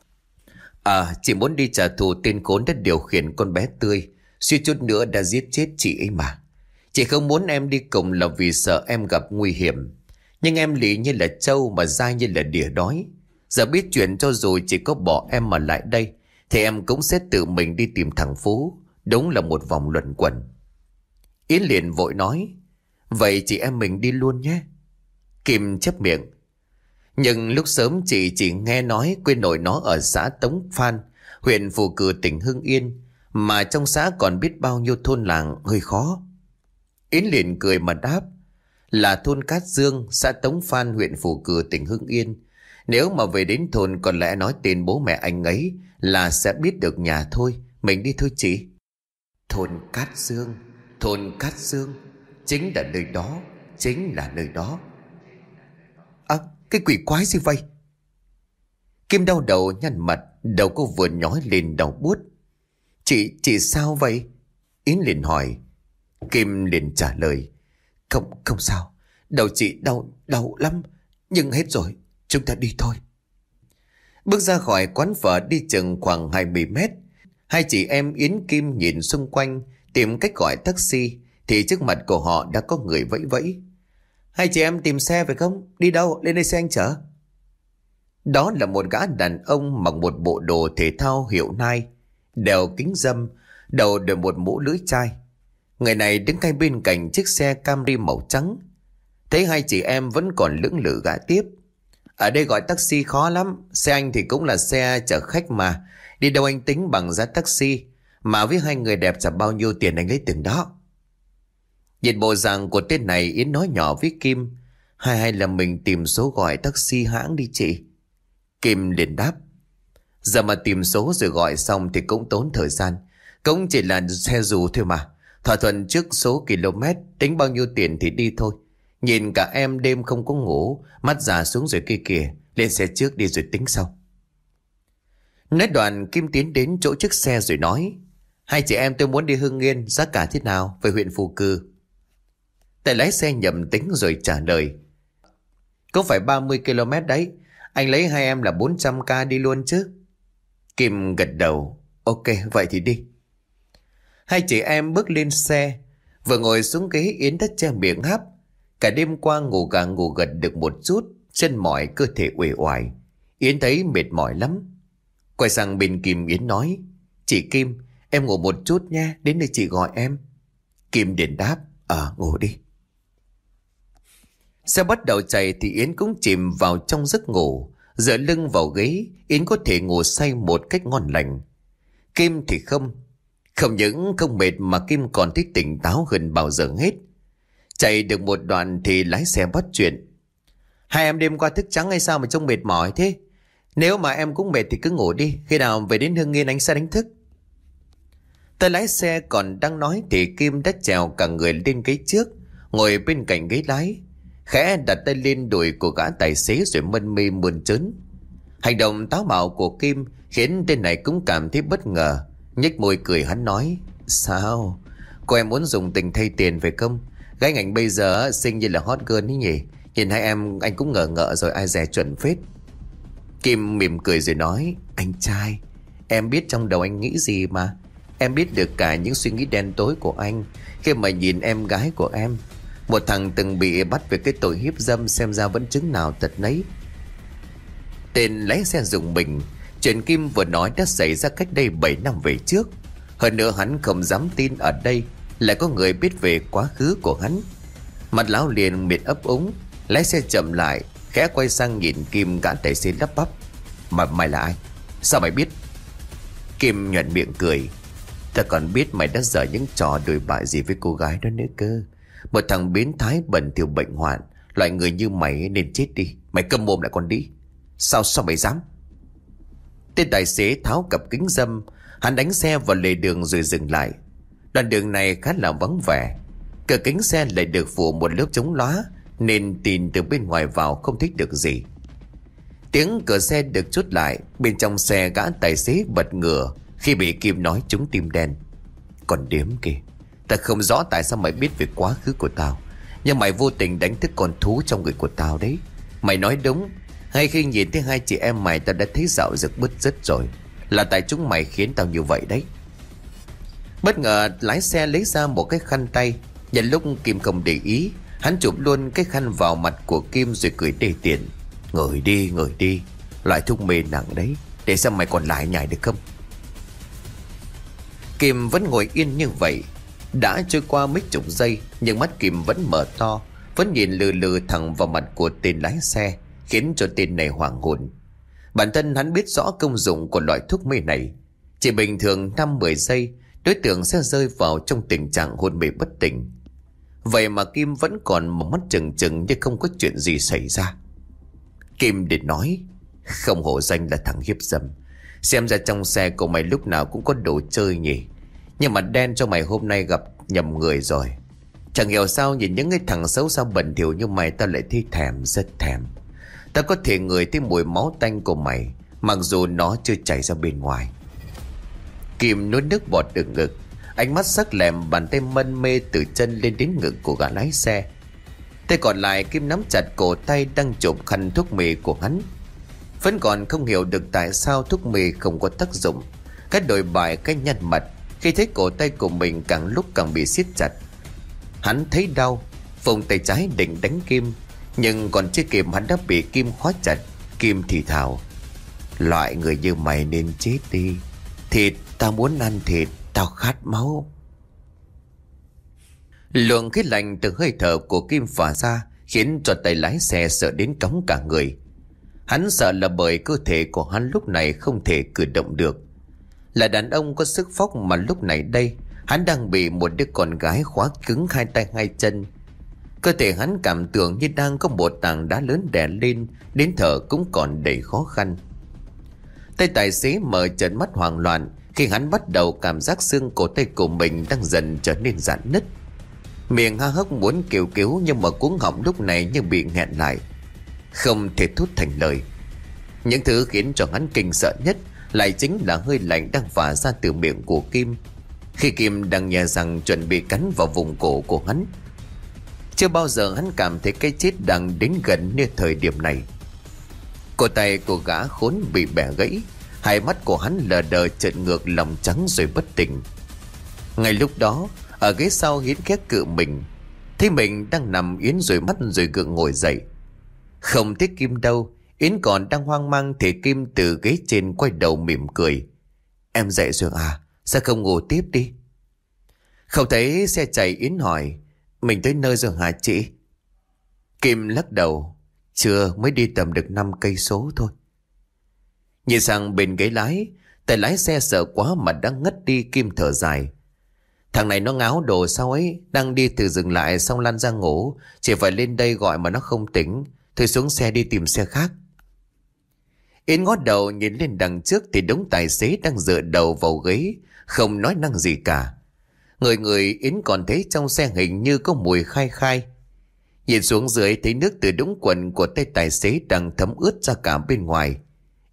À chị muốn đi trả thù tên khốn đã điều khiển con bé Tươi, suýt chút nữa đã giết chết chị ấy mà. Chị không muốn em đi cùng là vì sợ em gặp nguy hiểm. Nhưng em lý như là trâu mà dai như là đỉa đói. Giờ biết chuyện, cho dù chỉ có bỏ em mà lại đây thì em cũng sẽ tự mình đi tìm thằng Phú. Đúng là một vòng luẩn quẩn. Yến liền vội nói, vậy chị em mình đi luôn nhé. Kim chép miệng, nhưng lúc sớm chị chỉ nghe nói quê nội nó ở xã Tống Phan, huyện Phù Cử, tỉnh Hưng Yên. Mà trong xã còn biết bao nhiêu thôn làng, hơi khó. Yến liền cười mà đáp, là thôn Cát Dương, xã Tống Phan, huyện Phù Cử, tỉnh Hưng Yên. Nếu mà về đến thôn còn lẽ nói tên bố mẹ anh ấy là sẽ biết được nhà thôi. Mình đi thôi chị. Thôn Cát Dương, thôn Cát Dương, chính là nơi đó, chính là nơi đó. À, cái quỷ quái gì vậy? Kim đau đầu nhăn mặt, đầu cô vừa nhói lên đau buốt. Chị, chị sao vậy? Yến liền hỏi. Kim liền trả lời, Không, không sao, đầu chị đau, đau lắm. Nhưng hết rồi, chúng ta đi thôi. Bước ra khỏi quán phở đi chừng khoảng hai mươi mét. Hai chị em Yến Kim nhìn xung quanh tìm cách gọi taxi, thì trước mặt của họ đã có người vẫy vẫy. Hai chị em tìm xe phải không? Đi đâu? Lên đây xe anh chở. Đó là một gã đàn ông mặc một bộ đồ thể thao hiệu Nike, đeo kính râm, đầu đội một mũ lưỡi chai. Người này đứng ngay bên cạnh chiếc xe Camry màu trắng. Thấy hai chị em vẫn còn lưỡng lự gã tiếp. Ở đây gọi taxi khó lắm. Xe anh thì cũng là xe chở khách mà. Đi đâu anh tính bằng giá taxi. Mà với hai người đẹp chả bao nhiêu tiền anh lấy từng đó. Nhìn bộ dạng của tên này, Yến nói nhỏ với Kim, Hay hay là mình tìm số gọi taxi hãng đi chị. Kim liền đáp, Giờ mà tìm số rồi gọi xong thì cũng tốn thời gian. Cũng chỉ là xe dù thôi mà. Thỏa thuận trước số km, tính bao nhiêu tiền thì đi thôi. Nhìn cả em đêm không có ngủ, mắt già xuống rồi kia kìa. Lên xe trước đi rồi tính sau. Nói đoạn Kim tiến đến chỗ chiếc xe rồi nói, Hai chị em tôi muốn đi Hưng Yên, giá cả thế nào? Về huyện Phù Cử. Tài lái xe nhầm tính rồi trả lời, Có phải ba mươi ki lô mét đấy. Anh lấy hai em là bốn trăm k đi luôn chứ? Kim gật đầu, Ok vậy thì đi. Hai chị em bước lên xe. Vừa ngồi xuống ghế, Yến đã che miệng háp. Cả đêm qua ngủ gà ngủ gật được một chút, chân mỏi cơ thể uể oải. Yến thấy mệt mỏi lắm. Quay sang bên Kim, Yến nói, Chị Kim, em ngủ một chút nha, đến đây chị gọi em. Kim liền đáp, Ờ ngủ đi. Xe bắt đầu chạy thì Yến cũng chìm vào trong giấc ngủ. Dựa lưng vào ghế, Yến có thể ngủ say một cách ngon lành. Kim thì không. Không những không mệt mà Kim còn thấy tỉnh táo hơn bao giờ hết. Chạy được một đoạn thì lái xe bắt chuyện, Hai em đêm qua thức trắng hay sao mà trông mệt mỏi thế? Nếu mà em cũng mệt thì cứ ngủ đi, khi nào về đến Hưng Yên anh sẽ đánh thức. Tay lái xe còn đang nói thì Kim đã trèo cả người lên ghế trước, ngồi bên cạnh ghế lái, khẽ đặt tay lên đùi của gã tài xế rồi mân mê mơn trớn. Hành động táo bạo của Kim khiến tên này cũng cảm thấy bất ngờ. Nhếch môi cười, hắn nói: Sao? Cô em muốn dùng tình thay tiền phải không? Gái ngành bây giờ xinh như là hot girl ấy nhỉ. Nhìn hai em anh cũng ngờ ngợ rồi, ai dè chuẩn phết. Kim mỉm cười rồi nói: Anh trai, em biết trong đầu anh nghĩ gì mà. Em biết được cả những suy nghĩ đen tối của anh khi mà nhìn em gái của em. Một thằng từng bị bắt về cái tội hiếp dâm, xem ra vẫn chứng nào tật nấy. Tên lái xe rùng mình. Chuyện Kim vừa nói đã xảy ra cách đây bảy năm về trước. Hơn nữa hắn không dám tin ở đây lại có người biết về quá khứ của hắn. Mặt lão liền miệt ấp úng, lái xe chậm lại, khẽ quay sang nhìn Kim. Gã tài xế lắp bắp: Mà mày là ai? Sao mày biết? Kim nhoẻn miệng cười: Ta còn biết mày đã dở những trò đồi bại gì với cô gái đó nữa cơ. Một thằng biến thái bẩn thỉu bệnh hoạn, loại người như mày nên chết đi. Mày câm mồm lại con đi. Sao sao mày dám? Tên tài xế tháo cặp kính râm, hắn đánh xe vào lề đường rồi dừng lại. Đoạn đường này khá là vắng vẻ, cửa kính xe lại được phủ một lớp chống lóa nên nhìn từ bên ngoài vào không thấy được gì. Tiếng cửa xe được chốt lại, bên trong xe gã tài xế bật ngửa khi bị Kim nói trúng tim đen. Còn điếm kìa, ta không rõ tại sao mày biết về quá khứ của tao, nhưng mày vô tình đánh thức con thú trong người của tao đấy. Mày nói đúng, ngay khi nhìn thấy hai chị em mày tao đã thấy dạo dực bứt rứt rồi. Là tại chúng mày khiến tao như vậy đấy. Bất ngờ lái xe lấy ra một cái khăn tay. Nhân lúc Kim không để ý, hắn chụp luôn cái khăn vào mặt của Kim rồi cười đê tiện: Ngồi đi, ngồi đi, loại thuốc mê nặng đấy, để xem mày còn lại nhảy được không. Kim vẫn ngồi yên như vậy. Đã trôi qua mấy chục giây, nhưng mắt Kim vẫn mở to, vẫn nhìn lừ lừ thẳng vào mặt của tên lái xe, khiến cho tên này hoảng hồn. Bản thân hắn biết rõ công dụng của loại thuốc mê này. Chỉ bình thường năm mười giây, đối tượng sẽ rơi vào trong tình trạng hôn mê bất tỉnh. Vậy mà Kim vẫn còn một mắt trừng trừng như không có chuyện gì xảy ra. Kim để nói: Không hổ danh là thằng hiếp dâm. Xem ra trong xe của mày lúc nào cũng có đồ chơi nhỉ. Nhưng mà đen cho mày hôm nay gặp nhầm người rồi. Chẳng hiểu sao nhìn những cái thằng xấu xa bẩn thỉu như mày tao lại thấy thèm, rất thèm. Tao có thể ngửi thấy mùi máu tanh của mày, mặc dù nó chưa chảy ra bên ngoài. Kim nuốt nước bọt từ ngực, ánh mắt sắc lẹm, bàn tay mân mê từ chân lên đến ngực của gã lái xe. Tay còn lại Kim nắm chặt cổ tay đang chụp khăn thuốc mê của hắn. Vẫn còn không hiểu được tại sao thuốc mê không có tác dụng. Cái đồi bại, cái nhăn mặt khi thấy cổ tay của mình càng lúc càng bị siết chặt. Hắn thấy đau, vùng tay trái định đánh Kim, nhưng còn chưa kịp hắn đã bị Kim khóa chặt. Kim thì thào: Loại người như mày nên chết đi. Thịt, tao muốn ăn thịt, tao khát máu. Luồng khí lạnh từ hơi thở của Kim phả ra khiến cho tay lái xe sợ đến cóng cả người. Hắn sợ là bởi cơ thể của hắn lúc này không thể cử động được. Là đàn ông có sức phóc mà lúc này đây hắn đang bị một đứa con gái khóa cứng hai tay hai chân. Cơ thể hắn cảm tưởng như đang có một tảng đá lớn đè lên, đến thở cũng còn đầy khó khăn. Tay tài xế mở trợn mắt hoảng loạn khi hắn bắt đầu cảm giác xương cổ tay của mình đang dần trở nên rạn nứt. Miệng há hốc muốn kêu cứu, nhưng mà cuống họng lúc này như bị nghẹn lại, không thể thốt thành lời. Những thứ khiến cho hắn kinh sợ nhất lại chính là hơi lạnh đang phả ra từ miệng của Kim, khi Kim đang nhè răng chuẩn bị cắn vào vùng cổ của hắn. Chưa bao giờ hắn cảm thấy cái chết đang đến gần như thời điểm này. Cổ tay của gã khốn bị bẻ gãy, hai mắt của hắn lờ đờ trợn ngược, lòng trắng rồi bất tỉnh. Ngay lúc đó, ở ghế sau Yến khét cự mình, thấy mình đang nằm, Yến rồi mắt rồi gượng ngồi dậy. Không thấy Kim đâu. Yến còn đang hoang mang thì Kim từ ghế trên quay đầu mỉm cười: Em dậy rồi à? Sao không ngủ tiếp đi? Không thấy xe chạy, Yến hỏi: Mình tới nơi rồi hả chị? Kim lắc đầu: Chưa, mới đi tầm được năm cây số thôi. Nhìn sang bên ghế lái, tay lái xe sợ quá mà đang ngất đi. Kim thở dài: Thằng này nó ngáo đồ sao ấy, đang đi từ dừng lại xong lăn ra ngủ, chỉ phải lên đây gọi mà nó không tỉnh. Thôi xuống xe đi tìm xe khác. Yến ngó đầu nhìn lên đằng trước thì đống tài xế đang dựa đầu vào ghế, không nói năng gì cả. Người người Yến còn thấy trong xe hình như có mùi khai khai. Nhìn xuống dưới thấy nước từ đống quần của tay tài xế đang thấm ướt ra cả bên ngoài.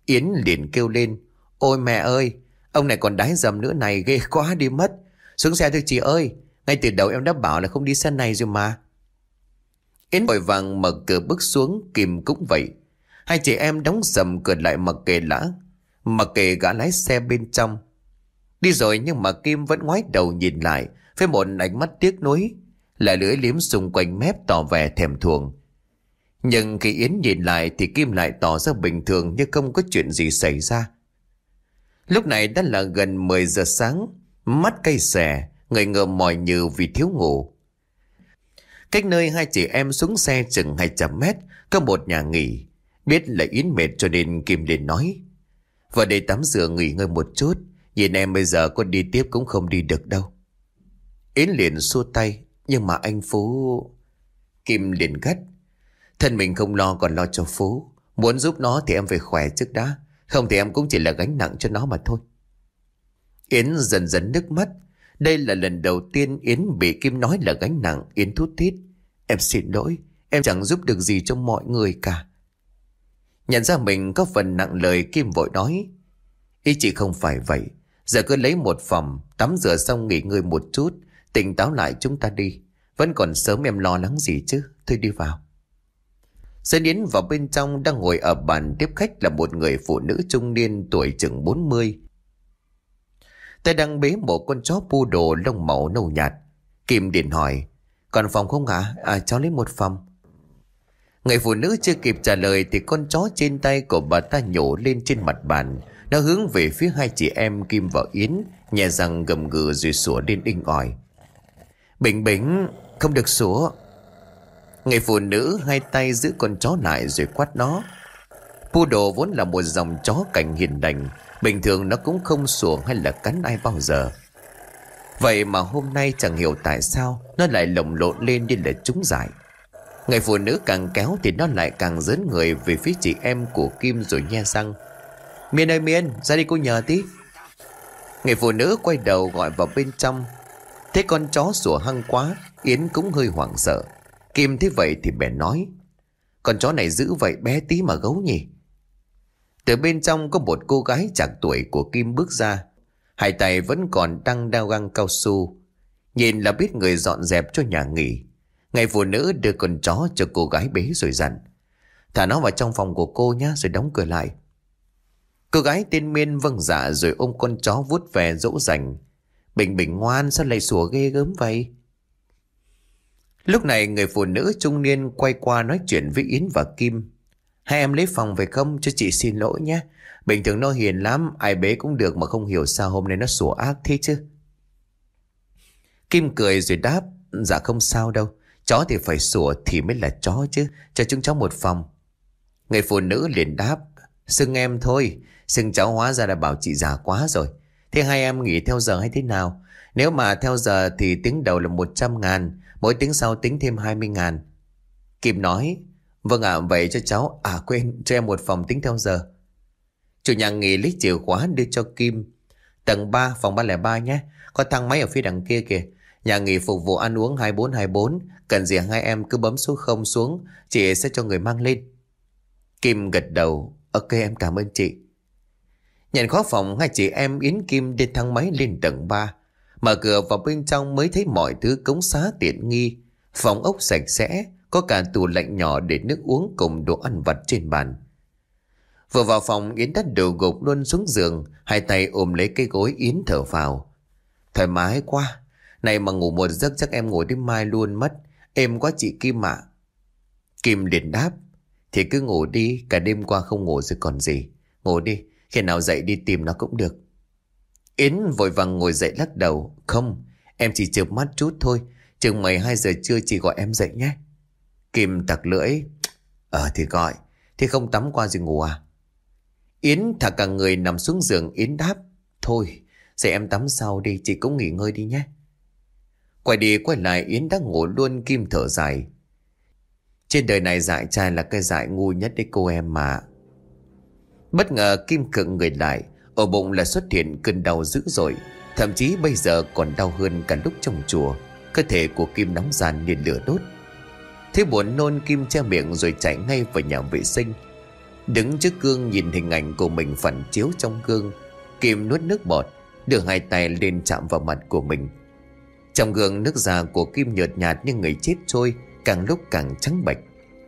Yến liền kêu lên: Ôi mẹ ơi, ông này còn đái dầm nữa này, ghê quá đi mất. Xuống xe thôi chị ơi, ngay từ đầu em đã bảo là không đi xe này rồi mà. Yến vội vàng mở cửa bước xuống, Kim cũng vậy. Hai chị em đóng sầm cửa lại mặc kệ lã, mặc kệ gã lái xe bên trong. Đi rồi nhưng mà Kim vẫn ngoái đầu nhìn lại với một ánh mắt tiếc nuối, lại lưỡi liếm xung quanh mép tỏ vẻ thèm thuồng. Nhưng khi Yến nhìn lại thì Kim lại tỏ ra bình thường như không có chuyện gì xảy ra. Lúc này đã là gần mười giờ sáng, mắt cay xè, người ngờ mỏi nhừ vì thiếu ngủ. Cách nơi hai chị em xuống xe chừng hai trăm mét có một nhà nghỉ. Biết là Yến mệt cho nên Kim liền nói: Vào đây tắm rửa nghỉ ngơi một chút, nhìn em bây giờ có đi tiếp cũng không đi được đâu. Yến liền xua tay: Nhưng mà anh Phú... Kim liền gắt: Thân mình không lo còn lo cho Phú. Muốn giúp nó thì em phải khỏe trước đã, không thì em cũng chỉ là gánh nặng cho nó mà thôi. Yến dần dần nước mắt. Đây là lần đầu tiên Yến bị Kim nói là gánh nặng. Yến thút thít: Em xin lỗi, em chẳng giúp được gì cho mọi người cả. Nhận ra mình có phần nặng lời, Kim vội nói: Ý chị không phải vậy. Giờ cứ lấy một phòng, tắm rửa xong nghỉ ngơi một chút, tỉnh táo lại chúng ta đi. Vẫn còn sớm, em lo lắng gì chứ. Thôi đi vào. Dẫn Yến vào bên trong. Đang ngồi ở bàn tiếp khách là một người phụ nữ trung niên, tuổi chừng bốn mươi. Tay đang bế một con chó poodle lông màu nâu nhạt. Kim điện hỏi: Còn phòng không hả? À, cháu lấy một phòng. Người phụ nữ chưa kịp trả lời thì con chó trên tay của bà ta nhổ lên trên mặt bàn. Nó hướng về phía hai chị em Kim và Yến, nhẹ răng gầm gừ rồi sủa lên inh ỏi: Bình Bình, không được sủa. Người phụ nữ hai tay giữ con chó lại rồi quát nó. Poodle vốn là một dòng chó cảnh hiền lành, bình thường nó cũng không sủa hay là cắn ai bao giờ. Vậy mà hôm nay chẳng hiểu tại sao nó lại lồng lộn lên như là trúng giải. Người phụ nữ càng kéo thì nó lại càng dớn người về phía chị em của Kim rồi nhe răng: Miên ơi Miên, ra đi cô nhờ tí. Người phụ nữ quay đầu gọi vào bên trong. Thấy con chó sủa hăng quá, Yến cũng hơi hoảng sợ. Kim thấy vậy thì bèn nói: Con chó này dữ vậy, bé tí mà gấu nhỉ. Từ bên trong có một cô gái chạc tuổi của Kim bước ra. Hai tay vẫn còn đang đeo găng cao su. Nhìn là biết người dọn dẹp cho nhà nghỉ. Người phụ nữ đưa con chó cho cô gái bế rồi dặn: Thả nó vào trong phòng của cô nhé, rồi đóng cửa lại. Cô gái tên Miên vâng dạ rồi ôm con chó vuốt về dỗ dành: Bình Bình ngoan, sao lại sủa ghê gớm vậy? Lúc này người phụ nữ trung niên quay qua nói chuyện với Yến và Kim: Hai em lấy phòng phải không? Cho chị xin lỗi nhé. Bình thường nó hiền lắm, ai bế cũng được, mà không hiểu sao hôm nay nó sủa ác thế chứ. Kim cười rồi đáp: Dạ không sao đâu. Chó thì phải sủa thì mới là chó chứ. Cho chúng cháu một phòng. Người phụ nữ liền đáp: Xưng em thôi. Xưng cháu hóa ra là bảo chị già quá rồi. Thế hai em nghỉ theo giờ hay thế nào? Nếu mà theo giờ thì tiếng đầu là một trăm ngàn, mỗi tiếng sau tính thêm hai mươi ngàn. Kim nói: Vâng ạ, à, vậy cho cháu. À quên, cho em một phòng tính theo giờ. Chủ nhà nghỉ lấy chìa khóa đưa cho Kim. Tầng ba, phòng ba không ba nhé. Có thang máy ở phía đằng kia kìa. Nhà nghỉ phục vụ ăn uống hai bốn hai bốn. Cần gì hai em cứ bấm số không xuống, chị sẽ cho người mang lên. Kim gật đầu: Ok, em cảm ơn chị. Nhận khóa phòng, hai chị em Yến Kim đi thang máy lên tầng ba. Mở cửa vào bên trong mới thấy mọi thứ cống xá tiện nghi. Phòng ốc sạch sẽ, có cả tủ lạnh nhỏ để nước uống cùng đồ ăn vặt trên bàn. Vừa vào phòng, Yến đã đầu gục luôn xuống giường, hai tay ôm lấy cái gối. Yến thở phào: Thoải mái quá. Này mà ngủ một giấc chắc em ngủ đến mai luôn mất. Êm quá chị Kim ạ. Kim liền đáp: Thì cứ ngủ đi, cả đêm qua không ngủ rồi còn gì. Ngủ đi, khi nào dậy đi tìm nó cũng được. Yến vội vàng ngồi dậy lắc đầu: Không, em chỉ chợp mắt chút thôi. Chừng mười hai giờ trưa chị gọi em dậy nhé. Kim tặc lưỡi: Ờ thì gọi. Thế không tắm qua rồi ngủ à? Yến thả cả người nằm xuống giường. Yến đáp: Thôi, dậy em tắm sau đi, chị cũng nghỉ ngơi đi nhé. Quay đi quay lại Yến đã ngủ luôn. Kim thở dài: Trên đời này dại trai là cái dại ngu nhất đấy cô em mà. Bất ngờ Kim khựng người lại. Ở bụng là xuất hiện cơn đau dữ dội, thậm chí bây giờ còn đau hơn cả lúc trong chùa. Cơ thể của Kim nóng ran như lửa đốt. Thế buồn nôn, Kim che miệng rồi chạy ngay vào nhà vệ sinh. Đứng trước gương nhìn hình ảnh của mình phản chiếu trong gương, Kim nuốt nước bọt, đưa hai tay lên chạm vào mặt của mình. Trong gương, nước da của Kim nhợt nhạt như người chết trôi, càng lúc càng trắng bệch.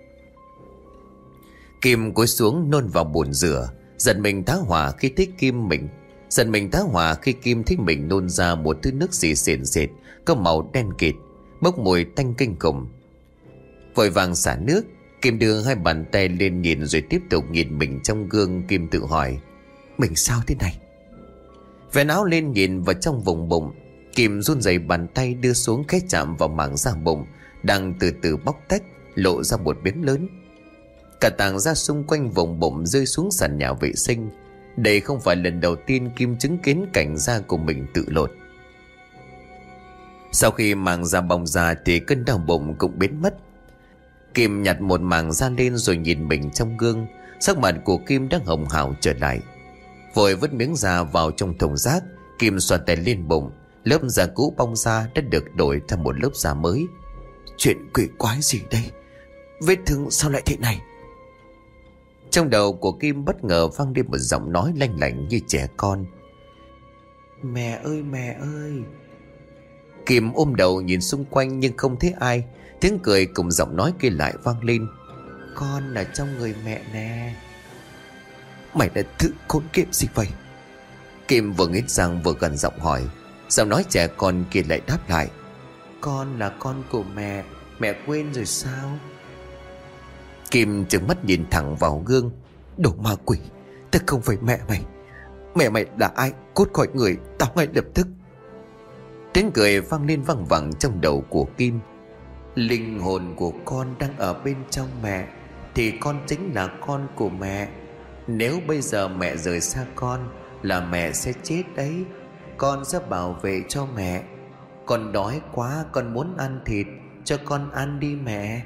Kim cúi xuống nôn vào bồn rửa, giận mình tá hỏa khi thấy Kim mình giận mình tá hỏa khi Kim thấy mình nôn ra một thứ nước gì sền sệt, có màu đen kịt, bốc mùi tanh kinh khủng. Vội vàng xả nước, Kim đưa hai bàn tay lên nhìn rồi tiếp tục nhìn mình trong gương. Kim tự hỏi, mình sao thế này? Vén áo lên nhìn vào trong vùng bụng, Kim run rẩy bàn tay đưa xuống khẽ chạm vào màng da bụng đang từ từ bóc tách, lộ ra một miếng lớn. Cả tảng da xung quanh vùng bụng rơi xuống sàn nhà vệ sinh. Đây không phải lần đầu tiên Kim chứng kiến cảnh da của mình tự lột. Sau khi màng da bong ra thì cơn đau bụng cũng biến mất. Kim nhặt một màng da lên rồi nhìn mình trong gương. Sắc mặt của Kim đã hồng hào trở lại. Vội vứt miếng da vào trong thùng rác, Kim xoa tay lên bụng. Lớp da cũ bong ra đã được đổi thành một lớp da mới. Chuyện quỷ quái gì đây? Vết thương sao lại thế này? Trong đầu của Kim bất ngờ vang lên một giọng nói lanh lảnh như trẻ con. Mẹ ơi, mẹ ơi! Kim ôm đầu nhìn xung quanh nhưng không thấy ai. Tiếng cười cùng giọng nói kia lại vang lên. Con ở trong người mẹ nè. Mày là thứ khốn kiếp gì vậy? Kim vừa nghiến răng vừa gần giọng hỏi. Giọng nói trẻ con kia lại đáp lại. Con là con của mẹ. Mẹ quên rồi sao? Kim trừng mắt nhìn thẳng vào gương. Đồ ma quỷ, ta không phải mẹ mày. Mẹ mày là ai? Cút khỏi người tao ngay lập tức. Tiếng cười vang lên văng vẳng trong đầu của Kim. Linh hồn của con đang ở bên trong mẹ, thì con chính là con của mẹ. Nếu bây giờ mẹ rời xa con là mẹ sẽ chết đấy. Con sẽ bảo vệ cho mẹ. Con đói quá, con muốn ăn thịt, cho con ăn đi mẹ.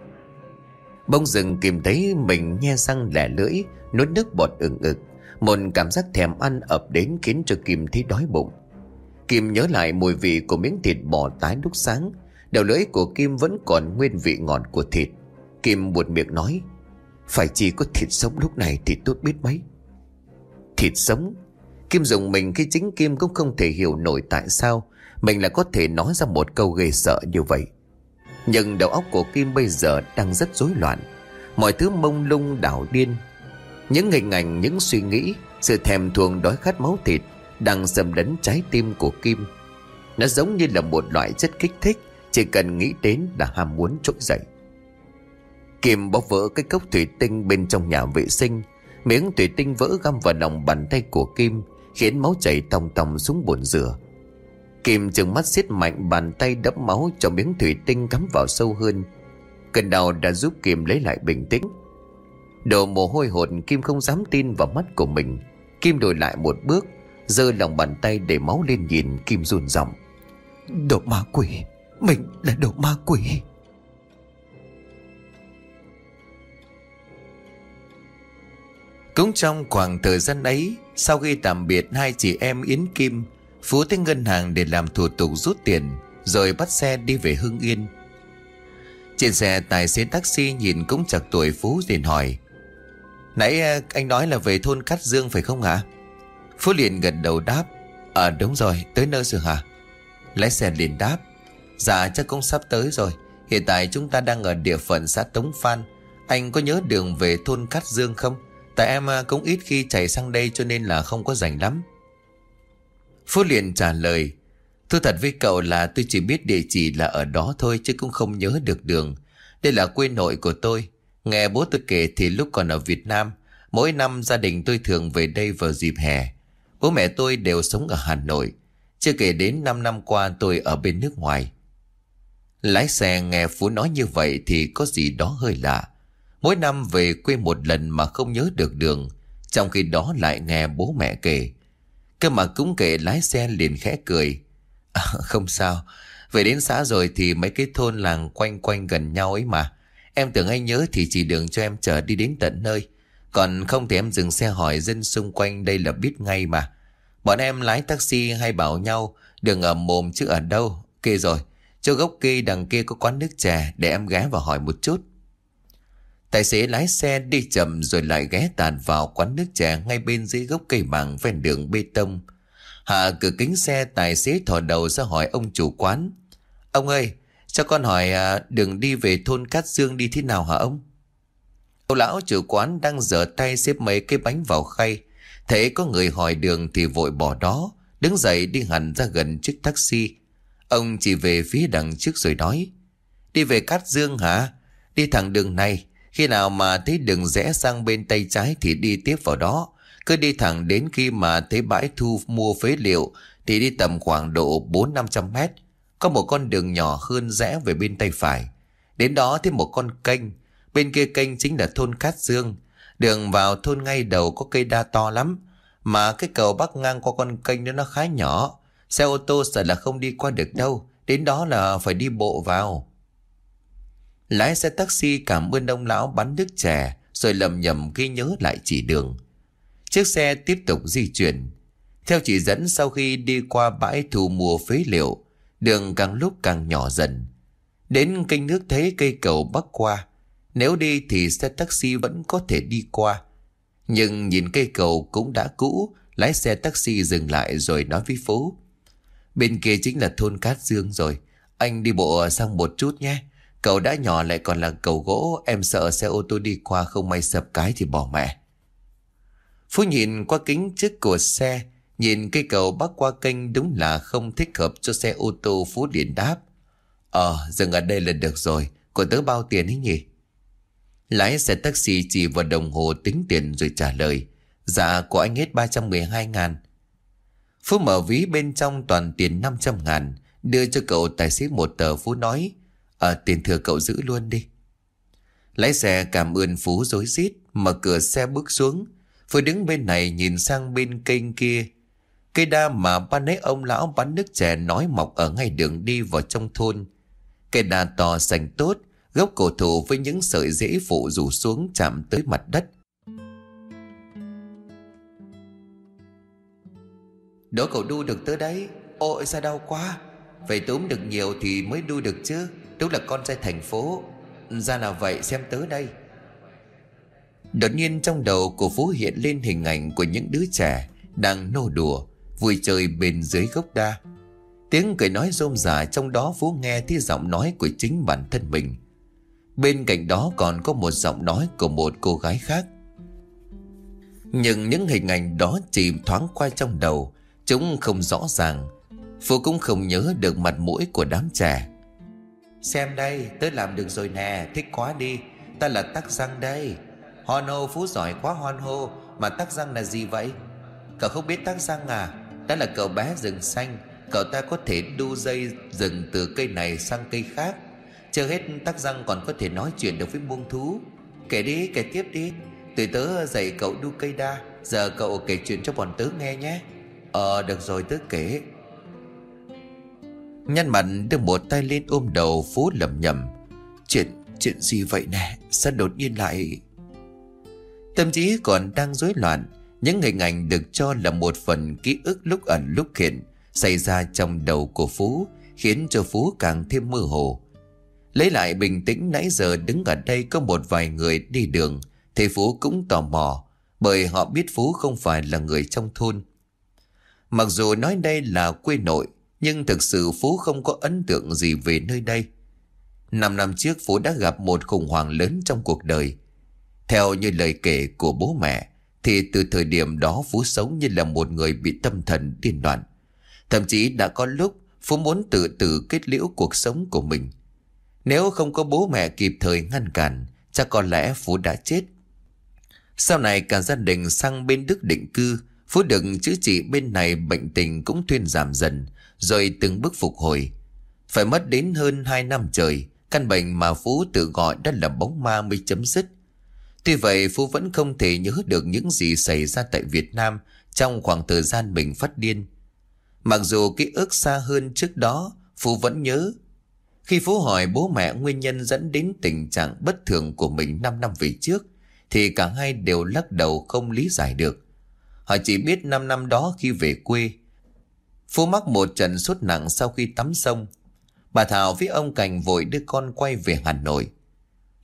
Bỗng dừng Kim thấy mình nhe răng lẻ lưỡi, nuốt nước bọt ừng ực. Một cảm giác thèm ăn ập đến khiến cho Kim thấy đói bụng. Kim nhớ lại mùi vị của miếng thịt bò tái lúc sáng. Đầu lưỡi của Kim vẫn còn nguyên vị ngọt của thịt. Kim buột miệng nói, phải chỉ có thịt sống lúc này thì tốt biết mấy. Thịt sống? Kim dùng mình khi chính Kim cũng không thể hiểu nổi tại sao mình lại có thể nói ra một câu ghê sợ như vậy. Nhưng đầu óc của Kim bây giờ đang rất rối loạn. Mọi thứ mông lung đảo điên. Những hình ảnh, những suy nghĩ, sự thèm thuồng đói khát máu thịt đang xâm lấn trái tim của Kim. Nó giống như là một loại chất kích thích, chỉ cần nghĩ đến là ham muốn trỗi dậy. Kim bóp vỡ cái cốc thủy tinh bên trong nhà vệ sinh. Miếng thủy tinh vỡ găm vào lòng bàn tay của Kim, khiến máu chảy tòng tòng xuống bồn rửa. Kim trừng mắt siết mạnh bàn tay đẫm máu cho miếng thủy tinh cắm vào sâu hơn. Cơn đau đã giúp Kim lấy lại bình tĩnh. Đổ mồ hôi hột, Kim không dám tin vào mắt của mình. Kim đổi lại một bước, giơ lòng bàn tay để máu lên nhìn. Kim run giọng, đồ ma quỷ, mình là đồ ma quỷ. Cũng trong khoảng thời gian ấy, sau khi tạm biệt hai chị em Yến Kim, Phú tới ngân hàng để làm thủ tục rút tiền, rồi bắt xe đi về Hưng Yên. Trên xe, tài xế taxi nhìn cũng chạc tuổi Phú liền hỏi, nãy anh nói là về thôn Cát Dương phải không hả? Phú liền gật đầu đáp, ờ à, đúng rồi, tới nơi rồi hả? Lái xe liền đáp, dạ chắc cũng sắp tới rồi. Hiện tại chúng ta đang ở địa phận xã Tống Phan. Anh có nhớ đường về thôn Cát Dương không? Tại em cũng ít khi chạy sang đây cho nên là không có rảnh lắm. Phú liền trả lời, thưa thật với cậu là tôi chỉ biết địa chỉ là ở đó thôi, chứ cũng không nhớ được đường. Đây là quê nội của tôi. Nghe bố tôi kể thì lúc còn ở Việt Nam, mỗi năm gia đình tôi thường về đây vào dịp hè. Bố mẹ tôi đều sống ở Hà Nội. Chưa kể đến năm năm qua tôi ở bên nước ngoài. Lái xe nghe Phú nói như vậy thì có gì đó hơi lạ. Mỗi năm về quê một lần mà không nhớ được đường, trong khi đó lại nghe bố mẹ kể. Cơ mà cũng kể, lái xe liền khẽ cười, à, không sao, về đến xã rồi thì mấy cái thôn làng quanh quanh gần nhau ấy mà. Em tưởng anh nhớ thì chỉ đường cho em chở đi đến tận nơi. Còn không thì em dừng xe hỏi dân xung quanh đây là biết ngay mà. Bọn em lái taxi hay bảo nhau đường ở mồm chứ ở đâu. Kê rồi, chỗ gốc cây đằng kia có quán nước chè, để em ghé vào hỏi một chút. Tài xế lái xe đi chậm rồi lại ghé tạt vào quán nước chè ngay bên dưới gốc cây bàng ven đường bê tông. Hạ cửa kính xe, tài xế thò đầu ra hỏi ông chủ quán: Ông ơi, cho con hỏi à, đường đi về thôn Cát Dương đi thế nào hả ông? Ông lão chủ quán đang giở tay xếp mấy cái bánh vào khay. Thấy có người hỏi đường thì vội bỏ đó, đứng dậy đi hẳn ra gần chiếc taxi. Ông chỉ về phía đằng trước rồi nói: Đi về Cát Dương hả? Đi thẳng đường này. Khi nào mà thấy đường rẽ sang bên tay trái thì đi tiếp vào đó. Cứ đi thẳng đến khi mà thấy bãi thu mua phế liệu thì đi tầm khoảng độ bốn năm trăm mét. Có một con đường nhỏ hơn rẽ về bên tay phải. Đến đó thấy một con kênh. Bên kia kênh chính là thôn Cát Dương. Đường vào thôn ngay đầu có cây đa to lắm. Mà cái cầu bắc ngang qua con kênh đó nó khá nhỏ. Xe ô tô sợ là không đi qua được đâu. Đến đó là phải đi bộ vào. Lái xe taxi cảm ơn ông lão bán nước chè, rồi lầm nhầm ghi nhớ lại chỉ đường. Chiếc xe tiếp tục di chuyển. Theo chỉ dẫn, sau khi đi qua bãi thu mua phế liệu, đường càng lúc càng nhỏ dần. Đến kênh nước thấy cây cầu bắc qua. Nếu đi thì xe taxi vẫn có thể đi qua. Nhưng nhìn cây cầu cũng đã cũ, lái xe taxi dừng lại rồi nói với Phú: Bên kia chính là thôn Cát Dương rồi. Anh đi bộ sang một chút nhé. Cầu đã nhỏ lại còn là cầu gỗ, em sợ xe ô tô đi qua không may sập cái thì bỏ mẹ. Phú nhìn qua kính trước của xe, nhìn cây cầu bắc qua kênh đúng là không thích hợp cho xe ô tô. Phú liền đáp: Ờ, dừng ở đây là được rồi. Của tớ bao tiền ấy nhỉ? Lái xe taxi chỉ vào đồng hồ tính tiền rồi trả lời: Dạ, của anh hết ba trăm mười hai ngàn. Phú mở ví, bên trong toàn tiền năm trăm ngàn, đưa cho cậu tài xế một tờ. Phú nói: Ờ, tiền thừa cậu giữ luôn đi. Lái xe cảm ơn Phú rối rít, mở cửa xe bước xuống. Phú đứng bên này nhìn sang bên kênh kia. Cây đa mà ban nãy ông lão bán nước chè nói mọc ở ngay đường đi vào trong thôn. Cây đa to xanh tốt, gốc cổ thụ với những sợi rễ phụ rủ xuống chạm tới mặt đất. Đỗ cậu đu được tới đấy. Ôi sao đau quá. Phải túm được nhiều thì mới đu được chứ. Đúng là con trai thành phố. Ra nào vậy, xem tớ đây. Đột nhiên trong đầu của Phú hiện lên hình ảnh của những đứa trẻ đang nô đùa, vui chơi bên dưới gốc đa. Tiếng cười nói rôm rả, trong đó Phú nghe thấy giọng nói của chính bản thân mình. Bên cạnh đó còn có một giọng nói của một cô gái khác. Nhưng những hình ảnh đó chỉ thoáng qua trong đầu, chúng không rõ ràng. Phú cũng không nhớ được mặt mũi của đám trẻ. Xem đây, tớ làm được rồi nè, thích quá đi. Ta là Tắc Răng đây. Hon hô, Phú giỏi quá hon hô. Mà Tắc Răng là gì vậy? Cậu không biết Tắc Răng à? Đó là cậu bé rừng xanh. Cậu ta có thể đu dây rừng từ cây này sang cây khác. Chưa hết, Tắc Răng còn có thể nói chuyện được với muông thú. Kể đi, kể tiếp đi. Từ tớ dạy cậu đu cây đa, giờ cậu kể chuyện cho bọn tớ nghe nhé. Ờ, được rồi, tớ kể. Nhăn mặt đưa một tay lên ôm đầu, Phú lẩm nhẩm: Chuyện, chuyện gì vậy nè? Sao đột nhiên lại... Tâm trí còn đang rối loạn. Những hình ảnh được cho là một phần ký ức lúc ẩn lúc hiện xảy ra trong đầu của Phú, khiến cho Phú càng thêm mơ hồ. Lấy lại bình tĩnh, nãy giờ đứng ở đây có một vài người đi đường thì Phú cũng tò mò, bởi họ biết Phú không phải là người trong thôn. Mặc dù nói đây là quê nội, nhưng thực sự Phú không có ấn tượng gì về nơi đây. Năm năm trước Phú đã gặp một khủng hoảng lớn trong cuộc đời. Theo như lời kể của bố mẹ thì từ thời điểm đó Phú sống như là một người bị tâm thần điên loạn. Thậm chí đã có lúc Phú muốn tự tử kết liễu cuộc sống của mình. Nếu không có bố mẹ kịp thời ngăn cản, chắc có lẽ Phú đã chết. Sau này cả gia đình sang bên Đức định cư. Phú được chữa trị bên này, bệnh tình cũng thuyên giảm dần, rồi từng bước phục hồi. Phải mất đến hơn hai năm trời, căn bệnh mà Phú tự gọi đó là bóng ma mới chấm dứt. Tuy vậy Phú vẫn không thể nhớ được những gì xảy ra tại Việt Nam trong khoảng thời gian mình phát điên. Mặc dù ký ức xa hơn trước đó, Phú vẫn nhớ. Khi Phú hỏi bố mẹ nguyên nhân dẫn đến tình trạng bất thường của mình năm năm về trước, thì cả hai đều lắc đầu không lý giải được. Họ chỉ biết năm năm đó khi về quê, Phú mắc một trận sốt nặng sau khi tắm sông. Bà Thảo với ông Cảnh vội đưa con quay về Hà Nội.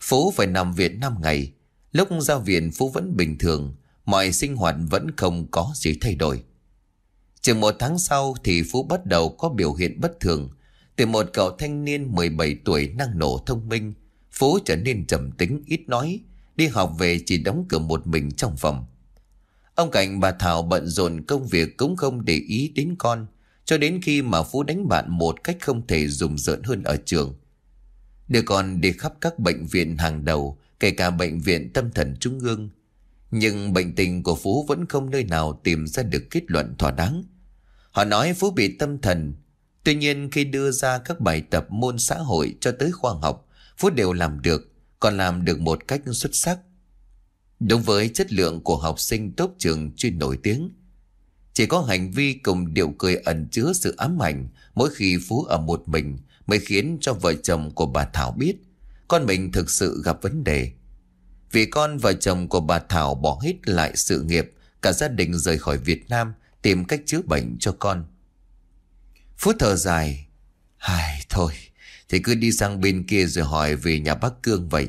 Phú phải nằm viện năm ngày. Lúc ra viện Phú vẫn bình thường, mọi sinh hoạt vẫn không có gì thay đổi. Chừng một tháng sau thì Phú bắt đầu có biểu hiện bất thường. Từ một cậu thanh niên mười bảy tuổi năng nổ thông minh, Phú trở nên trầm tính ít nói, đi học về chỉ đóng cửa một mình trong phòng. Ông Cảnh bà Thảo bận rộn công việc cũng không để ý đến con, cho đến khi mà Phú đánh bạn một cách không thể rùng rợn hơn ở trường. Đưa con đi khắp các bệnh viện hàng đầu, kể cả bệnh viện tâm thần trung ương. Nhưng bệnh tình của Phú vẫn không nơi nào tìm ra được kết luận thỏa đáng. Họ nói Phú bị tâm thần. Tuy nhiên khi đưa ra các bài tập môn xã hội cho tới khoa học, Phú đều làm được, còn làm được một cách xuất sắc. Đúng với chất lượng của học sinh tốt trường chuyên nổi tiếng. Chỉ có hành vi cùng điệu cười ẩn chứa sự ám ảnh mỗi khi Phú ở một mình mới khiến cho vợ chồng của bà Thảo biết con mình thực sự gặp vấn đề. Vì con, vợ chồng của bà Thảo bỏ hết lại sự nghiệp, cả gia đình rời khỏi Việt Nam tìm cách chữa bệnh cho con. Phú thở dài. Ai thôi, thì cứ đi sang bên kia rồi hỏi về nhà bác Cương vậy.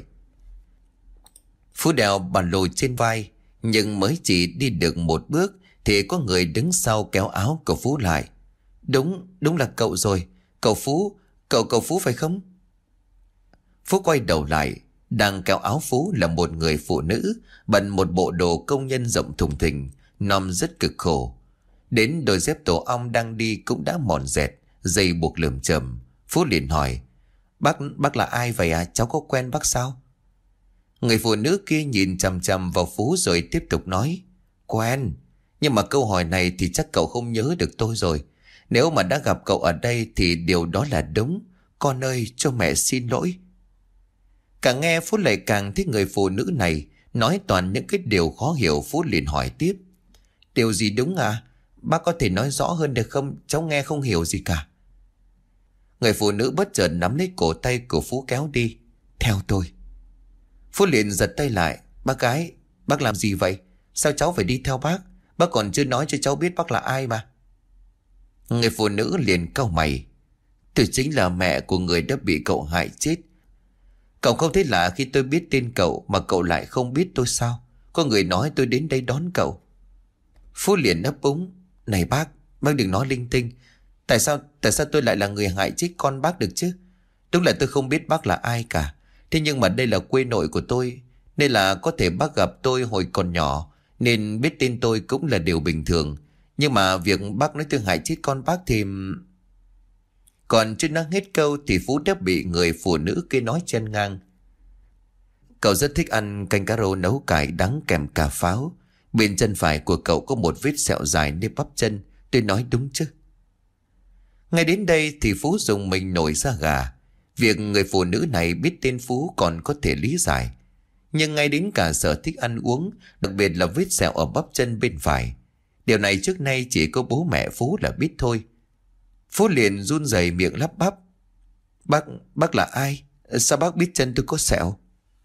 Phú đeo ba lô trên vai, nhưng mới chỉ đi được một bước thì có người đứng sau kéo áo của Phú lại. Đúng, đúng là cậu rồi. Cậu Phú, cậu cậu Phú phải không? Phú quay đầu lại, đang kéo áo Phú là một người phụ nữ bận một bộ đồ công nhân rộng thùng thình, nom rất cực khổ. Đến đôi dép tổ ong đang đi cũng đã mòn dẹt, dây buộc lởm chởm. Phú liền hỏi, Bác, bác là ai vậy à? Cháu có quen bác sao? Người phụ nữ kia nhìn chằm chằm vào Phú rồi tiếp tục nói, quen. Nhưng mà câu hỏi này thì chắc cậu không nhớ được tôi rồi. Nếu mà đã gặp cậu ở đây thì điều đó là đúng. Con ơi, cho mẹ xin lỗi. Càng nghe Phú lại càng thích người phụ nữ này, nói toàn những cái điều khó hiểu. Phú liền hỏi tiếp, điều gì đúng à? Bác có thể nói rõ hơn được không? Cháu nghe không hiểu gì cả. Người phụ nữ bất chợt nắm lấy cổ tay của Phú kéo đi. Theo tôi. Phú liền giật tay lại. Bác gái, bác làm gì vậy? Sao cháu phải đi theo bác? Bác còn chưa nói cho cháu biết bác là ai mà. Người phụ nữ liền cau mày. Tôi chính là mẹ của người đã bị cậu hại chết. Cậu không thấy lạ khi tôi biết tên cậu mà cậu lại không biết tôi sao? Có người nói tôi đến đây đón cậu. Phú liền ấp úng. Này bác, bác đừng nói linh tinh. Tại sao, tại sao tôi lại là người hại chết con bác được chứ? Đúng là tôi không biết bác là ai cả. Thế nhưng mà đây là quê nội của tôi, nên là có thể bác gặp tôi hồi còn nhỏ, nên biết tên tôi cũng là điều bình thường. Nhưng mà việc bác nói tôi hại chết con bác thì... Còn chưa nói hết câu thì Phú đã bị người phụ nữ kia nói chen ngang. Cậu rất thích ăn canh cá rô nấu cải đắng kèm cà pháo. Bên chân phải của cậu có một vết sẹo dài nếp bắp chân. Tôi nói đúng chứ? Ngay đến đây thì Phú dùng mình nổi da gà. Việc người phụ nữ này biết tên Phú còn có thể lý giải. Nhưng ngay đến cả sở thích ăn uống, đặc biệt là vết sẹo ở bắp chân bên phải, điều này trước nay chỉ có bố mẹ Phú là biết thôi. Phú liền run rẩy miệng lắp bắp. Bác, bác là ai? Sao bác biết chân tôi có sẹo?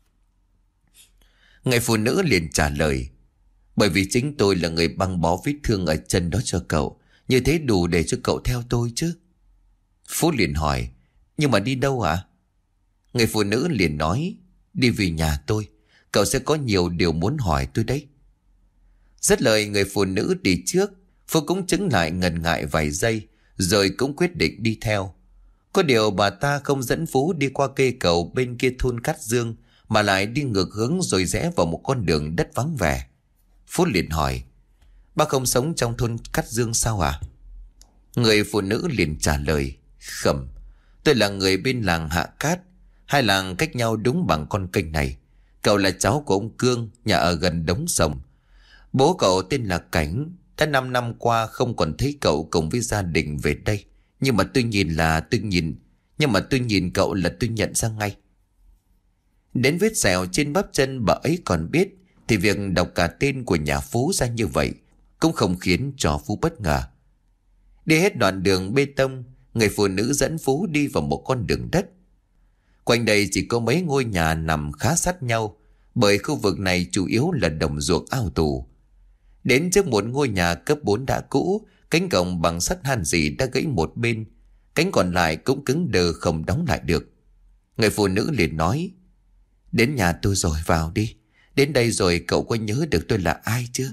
Người phụ nữ liền trả lời. Bởi vì chính tôi là người băng bó vết thương ở chân đó cho cậu. Như thế đủ để cho cậu theo tôi chứ. Phú liền hỏi, nhưng mà đi đâu ạ? À? Người phụ nữ liền nói, đi về nhà tôi. Cậu sẽ có nhiều điều muốn hỏi tôi đấy. Dứt lời người phụ nữ đi trước. Phú cũng chứng lại ngần ngại vài giây, rồi cũng quyết định đi theo. Có điều bà ta không dẫn Phú đi qua cây cầu bên kia thôn Cát Dương, mà lại đi ngược hướng rồi rẽ vào một con đường đất vắng vẻ. Phú liền hỏi, bác không sống trong thôn Cát Dương sao à? Người phụ nữ liền trả lời, khẩm, tôi là người bên làng Hạ Cát. Hai làng cách nhau đúng bằng con kênh này. Cậu là cháu của ông Cương, nhà ở gần đống sông. Bố cậu tên là Cảnh. Đã năm năm qua không còn thấy cậu cùng với gia đình về đây. Nhưng mà tôi nhìn là tôi nhìn Nhưng mà tôi nhìn cậu là tôi nhận ra ngay. Đến vết sẹo trên bắp chân bà ấy còn biết, thì việc đọc cả tên của nhà Phú ra như vậy cũng không khiến cho Phú bất ngờ. Đi hết đoạn đường bê tông, người phụ nữ dẫn Phú đi vào một con đường đất. Quanh đây chỉ có mấy ngôi nhà nằm khá sát nhau, bởi khu vực này chủ yếu là đồng ruộng ao tù. Đến trước một ngôi nhà cấp bốn đã cũ, cánh cổng bằng sắt han rỉ đã gãy một bên, cánh còn lại cũng cứng đờ không đóng lại được. Người phụ nữ liền nói, Đến nhà tôi rồi, vào đi. Đến đây rồi cậu có nhớ được tôi là ai chưa?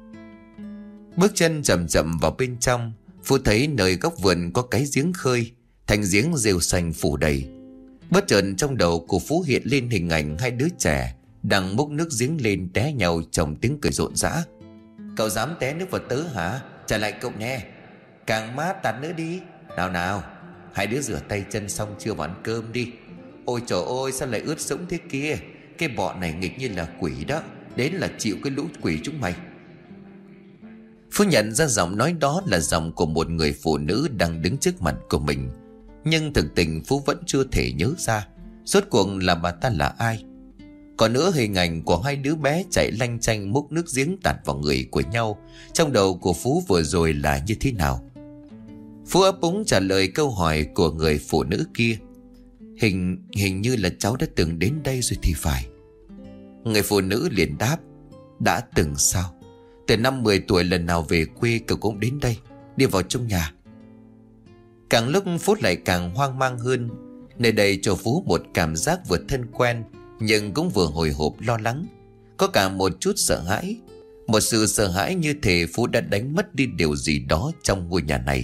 Bước chân chậm chậm vào bên trong, Phú thấy nơi góc vườn có cái giếng khơi, thành giếng rêu xanh phủ đầy. Bất chợt trong đầu của Phú hiện lên hình ảnh hai đứa trẻ đang múc nước giếng lên té nhau trong tiếng cười rộn rã. Cậu dám té nước vào tớ hả? Trả lại cậu nghe. Càng mát tạt nữa đi. Nào nào, hai đứa rửa tay chân xong chưa mà ăn cơm đi. Ôi trời ơi, sao lại ướt sũng thế kia? Cái bọn này nghịch như là quỷ đó. Đến là chịu cái lũ quỷ chúng mày. Phú nhận ra giọng nói đó là giọng của một người phụ nữ đang đứng trước mặt của mình. Nhưng thực tình Phú vẫn chưa thể nhớ ra rốt cuộc là bà ta là ai. Còn nữa, hình ảnh của hai đứa bé chạy lanh chanh múc nước giếng tạt vào người của nhau trong đầu của Phú vừa rồi là như thế nào? Phú ấp úng trả lời câu hỏi của người phụ nữ kia. Hình hình như là cháu đã từng đến đây rồi thì phải. Người phụ nữ liền đáp. Đã từng sao? Từ năm mười tuổi lần nào về quê cậu cũng đến đây. Đi vào trong nhà. Càng lúc Phú lại càng hoang mang hơn. Nơi đây cho Phú một cảm giác vừa thân quen nhưng cũng vừa hồi hộp lo lắng. Có cả một chút sợ hãi. Một sự sợ hãi như thể Phú đã đánh mất đi điều gì đó trong ngôi nhà này.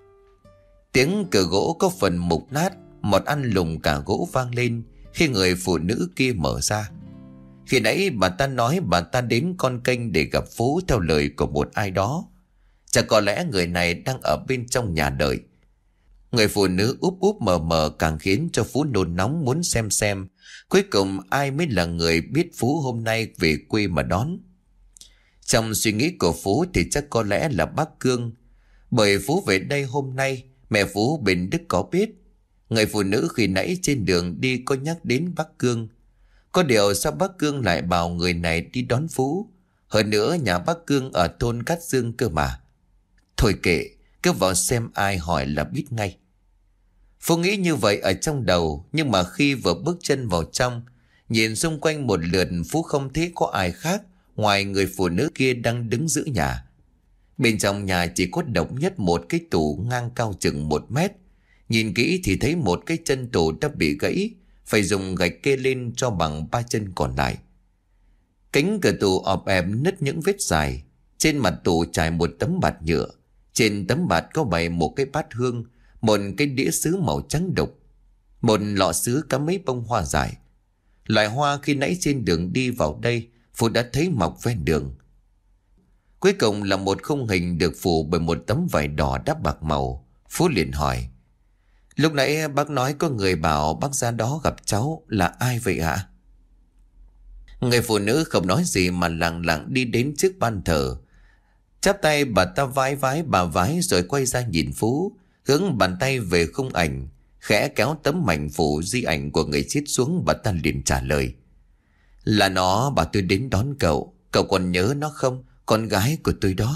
Tiếng cửa gỗ có phần mục nát, một ăn lùng cả gỗ vang lên khi người phụ nữ kia mở ra. Khi nãy bà ta nói bà ta đến con kênh để gặp Phú theo lời của một ai đó. Chắc có lẽ người này đang ở bên trong nhà đợi. Người phụ nữ úp úp mờ mờ càng khiến cho Phú nôn nóng muốn xem xem cuối cùng ai mới là người biết Phú hôm nay về quê mà đón. Trong suy nghĩ của Phú thì chắc có lẽ là bác Cương. Bởi Phú về đây hôm nay, mẹ Phú bên Đức có biết. Người phụ nữ khi nãy trên đường đi có nhắc đến bác Cương. Có điều sao bác Cương lại bảo người này đi đón Phú? Hơn nữa nhà bác Cương ở thôn Cát Dương cơ mà. Thôi kệ, cứ vào xem ai hỏi là biết ngay. Phú nghĩ như vậy ở trong đầu, nhưng mà khi vừa bước chân vào trong, nhìn xung quanh một lượt, Phú không thấy có ai khác ngoài người phụ nữ kia đang đứng giữa nhà. Bên trong nhà chỉ có độc nhất một cái tủ ngang cao chừng một mét. Nhìn kỹ thì thấy một cái chân tủ đã bị gãy, phải dùng gạch kê lên cho bằng ba chân còn lại. Cánh cửa tủ ọp ẹp nứt những vết dài. Trên mặt tủ trải một tấm bạt nhựa. Trên tấm bạt có bày một cái bát hương, một cái đĩa sứ màu trắng đục, một lọ sứ cắm mấy bông hoa dài. Loại hoa khi nãy trên đường đi vào đây Phú đã thấy mọc ven đường. Cuối cùng là một khung hình được phủ bởi một tấm vải đỏ đắp bạc màu. Phú liền hỏi. Lúc nãy bác nói có người bảo bác ra đó gặp cháu, là ai vậy ạ? Người phụ nữ không nói gì mà lặng lặng đi đến trước ban thờ. Chắp tay bà ta vái vái bà vái rồi quay ra nhìn Phú, hướng bàn tay về khung ảnh, khẽ kéo tấm mảnh phủ di ảnh của người chết xuống. Bà ta liền trả lời. Là nó, bà tôi đến đón cậu. Cậu còn nhớ nó không? Con gái của tôi đó.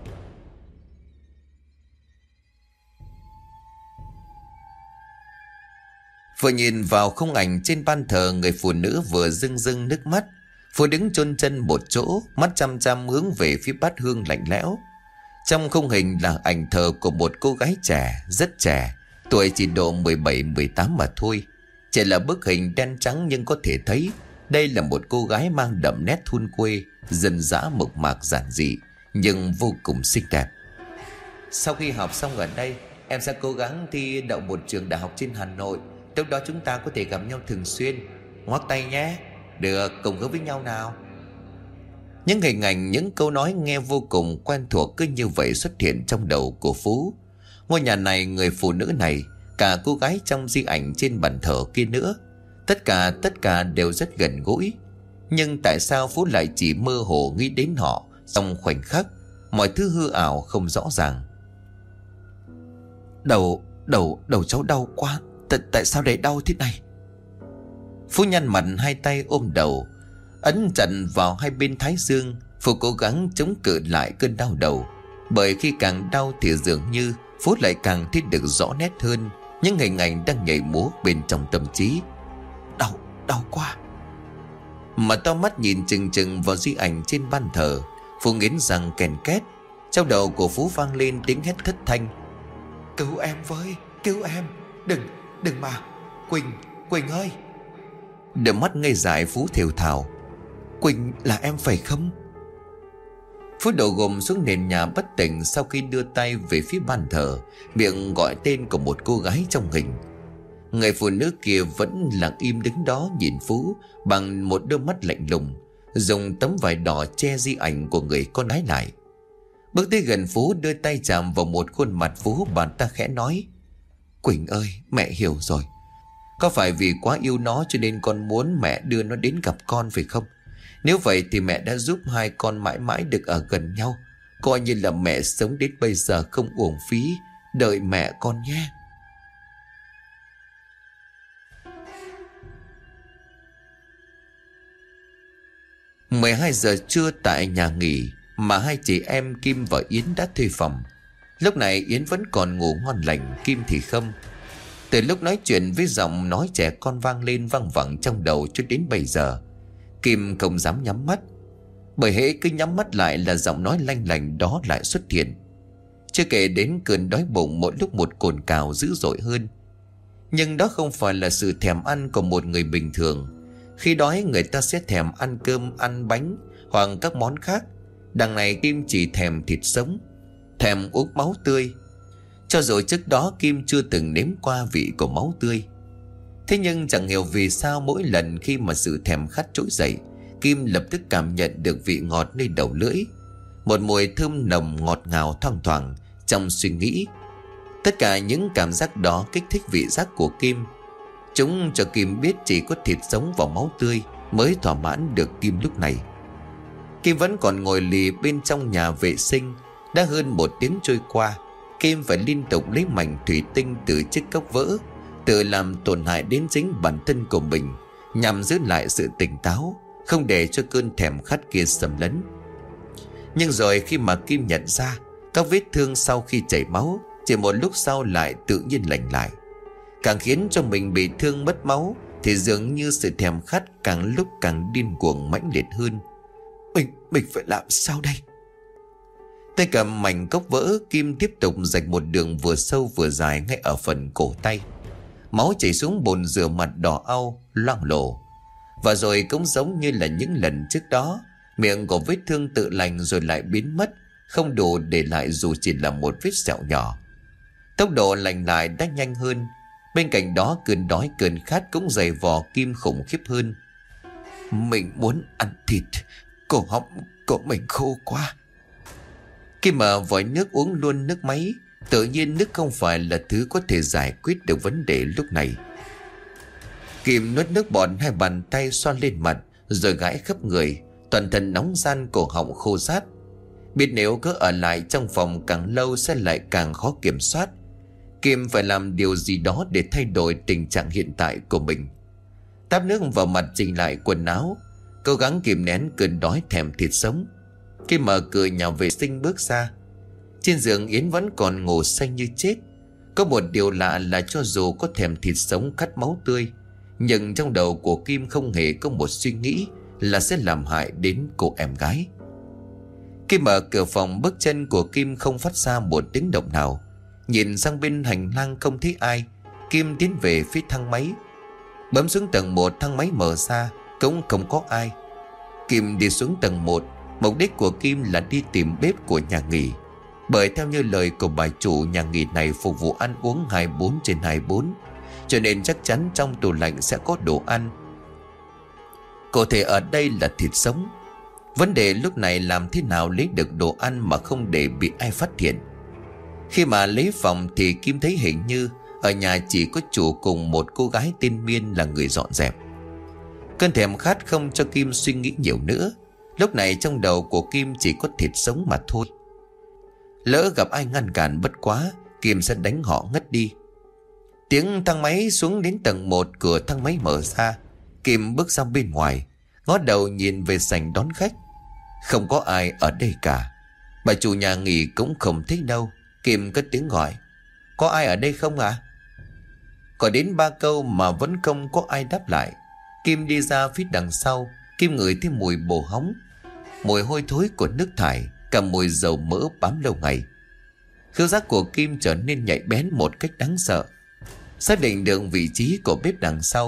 Vừa nhìn vào khung ảnh trên ban thờ, người phụ nữ vừa rưng rưng nước mắt. Phú đứng chôn chân một chỗ, mắt chăm chăm hướng về phía bát hương lạnh lẽo. Trong khung hình là ảnh thờ của một cô gái trẻ, rất trẻ, tuổi chỉ độ mười bảy mười tám mà thôi. Chỉ là bức hình đen trắng nhưng có thể thấy đây là một cô gái mang đậm nét thôn quê, dân dã mộc mạc giản dị nhưng vô cùng xinh đẹp. Sau khi học xong ở đây, em sẽ cố gắng thi đậu một trường đại học trên Hà Nội. Lúc đó chúng ta có thể gặp nhau thường xuyên. Ngoắc tay nhé. Được, cùng hứa với nhau nào. Những hình ảnh, những câu nói nghe vô cùng quen thuộc cứ như vậy xuất hiện trong đầu của Phú. Ngôi nhà này, người phụ nữ này, cả cô gái trong di ảnh trên bàn thờ kia nữa, Tất cả tất cả đều rất gần gũi. Nhưng tại sao Phú lại chỉ mơ hồ nghĩ đến họ trong khoảnh khắc, mọi thứ hư ảo không rõ ràng. Đầu, đầu, đầu cháu đau quá. T Tại sao lại đau thế này? Phú nhăn mặt, hai tay ôm đầu, ấn chặt vào hai bên thái dương. Phú cố gắng chống cự lại cơn đau đầu, bởi khi càng đau thì dường như Phú lại càng thấy được rõ nét hơn những hình ảnh đang nhảy múa bên trong tâm trí. Đau, đau quá. Mà to mắt nhìn chừng chừng vào di ảnh trên ban thờ, Phú nghiến răng kèn két. Trong đầu của Phú vang lên tiếng hét thất thanh. Cứu em với, cứu em. Đừng, đừng mà. Quỳnh, Quỳnh ơi. Đôi mắt ngây dại Phú thều thào: Quỳnh là em phải không? Phú đổ gục xuống nền nhà bất tỉnh sau khi đưa tay về phía bàn thờ, miệng gọi tên của một cô gái trong hình. Người phụ nữ kia vẫn lặng im đứng đó nhìn Phú bằng một đôi mắt lạnh lùng, dùng tấm vải đỏ che di ảnh của người con gái lại. Bước tới gần Phú, đưa tay chạm vào một khuôn mặt Phú, bà ta khẽ nói: Quỳnh ơi, mẹ hiểu rồi. Có phải vì quá yêu nó cho nên con muốn mẹ đưa nó đến gặp con phải không? Nếu vậy thì mẹ đã giúp hai con mãi mãi được ở gần nhau, coi như là mẹ sống đến bây giờ không uổng phí. Đợi mẹ con nhé. mười hai giờ trưa tại nhà nghỉ mà hai chị em Kim và Yến đã thuê phòng. Lúc này Yến vẫn còn ngủ ngon lành, Kim thì không. Từ lúc nói chuyện với giọng nói trẻ con vang lên văng vẳng trong đầu cho đến bây giờ, Kim không dám nhắm mắt, bởi hễ cứ nhắm mắt lại là giọng nói lanh lành đó lại xuất hiện. Chưa kể đến cơn đói bụng mỗi lúc một cồn cào dữ dội hơn. Nhưng đó không phải là sự thèm ăn của một người bình thường. Khi đói người ta sẽ thèm ăn cơm, ăn bánh hoặc các món khác. Đằng này Kim chỉ thèm thịt sống, thèm uống máu tươi. Cho dù trước đó Kim chưa từng nếm qua vị của máu tươi. Thế nhưng chẳng hiểu vì sao mỗi lần khi mà sự thèm khát trỗi dậy, Kim lập tức cảm nhận được vị ngọt nơi đầu lưỡi, một mùi thơm nồng ngọt ngào thoang thoảng trong suy nghĩ. Tất cả những cảm giác đó kích thích vị giác của Kim. Chúng cho Kim biết chỉ có thịt sống và máu tươi mới thỏa mãn được Kim lúc này. Kim vẫn còn ngồi lì bên trong nhà vệ sinh. Đã hơn một tiếng trôi qua, Kim phải liên tục lấy mảnh thủy tinh từ chiếc cốc vỡ, tự làm tổn hại đến chính bản thân của mình, nhằm giữ lại sự tỉnh táo, không để cho cơn thèm khát kia xâm lấn. Nhưng rồi khi mà Kim nhận ra các vết thương sau khi chảy máu chỉ một lúc sau lại tự nhiên lành lại, càng khiến cho mình bị thương mất máu, thì dường như sự thèm khát càng lúc càng điên cuồng mãnh liệt hơn. Mình, mình phải làm sao đây? Tay cầm mảnh cốc vỡ, Kim tiếp tục rạch một đường vừa sâu vừa dài ngay ở phần cổ tay. Máu chảy xuống bồn rửa mặt đỏ au, loang lổ. Và rồi cũng giống như là những lần trước đó, miệng của vết thương tự lành rồi lại biến mất, không đủ để lại dù chỉ là một vết sẹo nhỏ. Tốc độ lành lại đã nhanh hơn. Bên cạnh đó cơn đói cơn khát cũng dày vò Kim khủng khiếp hơn. Mình muốn ăn thịt, cổ họng của mình khô quá. Kim mở vòi nước uống luôn nước máy. Tự nhiên nước không phải là thứ có thể giải quyết được vấn đề lúc này. Kim nuốt nước bọt, hai bàn tay xoa lên mặt rồi gãi khắp người, toàn thân nóng ran, cổ họng khô rát. Biết nếu cứ ở lại trong phòng càng lâu sẽ lại càng khó kiểm soát, Kim phải làm điều gì đó để thay đổi tình trạng hiện tại của mình. Táp nước vào mặt chỉnh lại quần áo, cố gắng kìm nén cơn đói thèm thịt sống. Kim mở cửa nhà vệ sinh bước ra. Trên giường Yến vẫn còn ngủ say như chết. Có một điều lạ là cho dù có thèm thịt sống khát máu tươi, nhưng trong đầu của Kim không hề có một suy nghĩ là sẽ làm hại đến cô em gái. Kim mở cửa phòng, bước chân của Kim không phát ra một tiếng động nào. Nhìn sang bên hành lang không thấy ai, Kim tiến về phía thang máy. Bấm xuống tầng một, thang máy mở ra, cũng không có ai. Kim đi xuống tầng một. Mục đích của Kim là đi tìm bếp của nhà nghỉ, bởi theo như lời của bà chủ, nhà nghỉ này phục vụ ăn uống hai mươi bốn trên hai mươi bốn, cho nên chắc chắn trong tủ lạnh sẽ có đồ ăn. Cụ thể ở đây là thịt sống. Vấn đề lúc này làm thế nào lấy được đồ ăn mà không để bị ai phát hiện. Khi mà lấy phòng thì Kim thấy hình như ở nhà chỉ có chủ cùng một cô gái tên Miên là người dọn dẹp. Cơn thèm khát không cho Kim suy nghĩ nhiều nữa. Lúc này trong đầu của Kim chỉ có thịt sống mà thôi. Lỡ gặp ai ngăn cản bất quá, Kim sẽ đánh họ ngất đi. Tiếng thang máy xuống đến tầng một, cửa thang máy mở ra. Kim bước ra bên ngoài, ngó đầu nhìn về sảnh đón khách. Không có ai ở đây cả. Bà chủ nhà nghỉ cũng không thấy đâu. Kim cất tiếng gọi: Có ai ở đây không ạ? À? Có đến ba câu mà vẫn không có ai đáp lại. Kim đi ra phía đằng sau. Kim ngửi thấy mùi bồ hóng, mùi hôi thối của nước thải, cả mùi dầu mỡ bám lâu ngày. Khứu giác của Kim trở nên nhạy bén một cách đáng sợ. Xác định được vị trí của bếp đằng sau,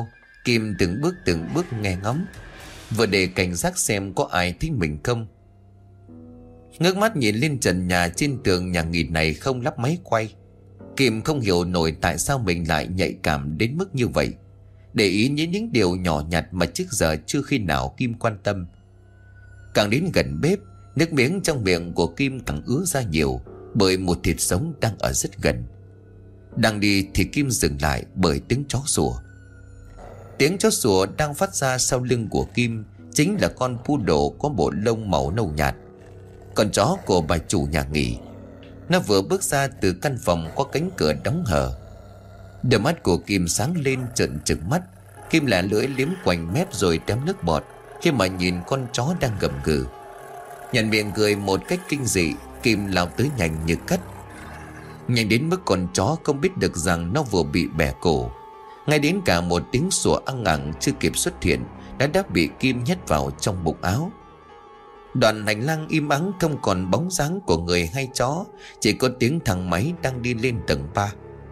Kim từng bước từng bước nghe ngóng, vừa để cảnh giác xem có ai thích mình không. Ngước mắt nhìn lên trần nhà trên tường nhà nghỉ này không lắp máy quay. Kim không hiểu nổi tại sao mình lại nhạy cảm đến mức như vậy, để ý đến những điều nhỏ nhặt mà trước giờ chưa khi nào Kim quan tâm. Càng đến gần bếp, nước miếng trong miệng của Kim càng ứa ra nhiều, bởi một thịt sống đang ở rất gần. Đang đi thì Kim dừng lại bởi tiếng chó sủa. Tiếng chó sủa đang phát ra sau lưng của Kim chính là con poodle có bộ lông màu nâu nhạt, con chó của bà chủ nhà nghỉ. Nó vừa bước ra từ căn phòng có cánh cửa đóng hở. Đôi mắt của Kim sáng lên trợn trừng mắt. Kim lẻ lưỡi liếm quanh mép rồi tém nước bọt khi mà nhìn con chó đang gầm gừ. Nhận miệng cười một cách kinh dị, Kim lao tới nhanh như cắt, nhanh đến mức con chó không biết được rằng nó vừa bị bẻ cổ. Ngay đến cả một tiếng sủa ăng ẳng chưa kịp xuất hiện đã đã bị Kim nhét vào trong bụng áo. Đoạn hành lang im ắng, không còn bóng dáng của người hay chó, chỉ có tiếng thang máy đang đi lên tầng ba.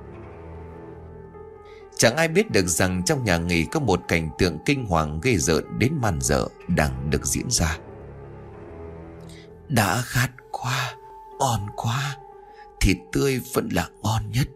Chẳng ai biết được rằng trong nhà nghỉ có một cảnh tượng kinh hoàng ghê rợn đến man dợ đang được diễn ra. Đã khát quá, ngon quá, thịt tươi vẫn là ngon nhất.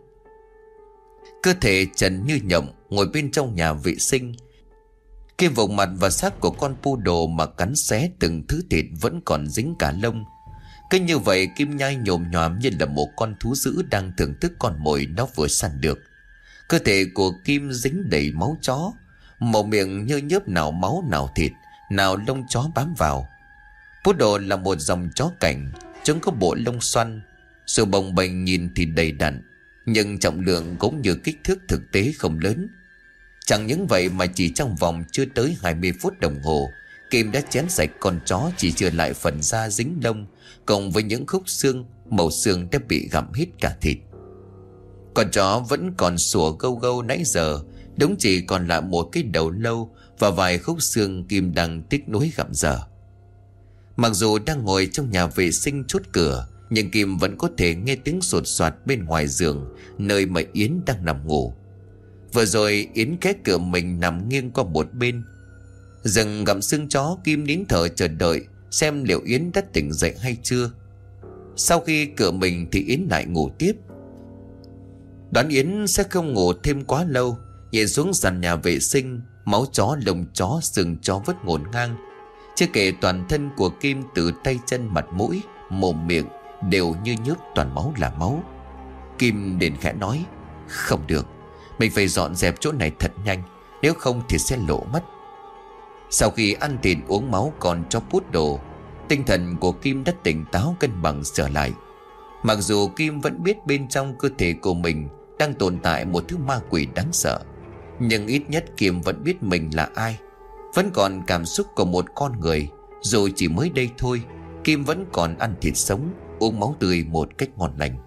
Cơ thể trần như nhộng ngồi bên trong nhà vệ sinh. Kim vùng mặt và xác của con poodle mà cắn xé từng thứ thịt vẫn còn dính cả lông. Cứ như vậy Kim nhai nhồm nhòm như là một con thú dữ đang thưởng thức con mồi nó vừa săn được. Cơ thể của Kim dính đầy máu chó, màu miệng như nhớp nào máu nào thịt, nào lông chó bám vào. Poodle là một dòng chó cảnh, chúng có bộ lông xoăn, sự bồng bềnh nhìn thì đầy đặn, nhưng trọng lượng cũng như kích thước thực tế không lớn. Chẳng những vậy mà chỉ trong vòng chưa tới hai mươi phút đồng hồ, Kim đã chén sạch con chó, chỉ chừa lại phần da dính lông cộng với những khúc xương, màu xương đã bị gặm hết cả thịt. Con chó vẫn còn sủa gâu gâu nãy giờ, đúng chỉ còn lại một cái đầu lâu và vài khúc xương Kim đang tiếc nuối gặm dở. Mặc dù đang ngồi trong nhà vệ sinh chốt cửa, nhưng Kim vẫn có thể nghe tiếng sột soạt bên ngoài giường, nơi mà Yến đang nằm ngủ. Vừa rồi Yến khép cửa mình nằm nghiêng qua một bên. Dừng gặm xương chó, Kim nín thở chờ đợi xem liệu Yến đã tỉnh dậy hay chưa. Sau khi cửa mình thì Yến lại ngủ tiếp. Đoán Yến sẽ không ngủ thêm quá lâu. Nhìn xuống sàn nhà vệ sinh, máu chó, lông chó, xương chó vứt ngổn ngang. Chưa kể toàn thân của Kim từ tay chân, mặt mũi, mồm miệng đều như nhớp toàn máu là máu. Kim liền khẽ nói: không được, mình phải dọn dẹp chỗ này thật nhanh, nếu không thì sẽ lộ mất. Sau khi ăn thịt uống máu con chó poodle, tinh thần của Kim đã tỉnh táo cân bằng trở lại. Mặc dù Kim vẫn biết bên trong cơ thể của mình đang tồn tại một thứ ma quỷ đáng sợ, nhưng ít nhất Kim vẫn biết mình là ai, vẫn còn cảm xúc của một con người. Dù chỉ mới đây thôi, Kim vẫn còn ăn thịt sống, uống máu tươi một cách ngon lành.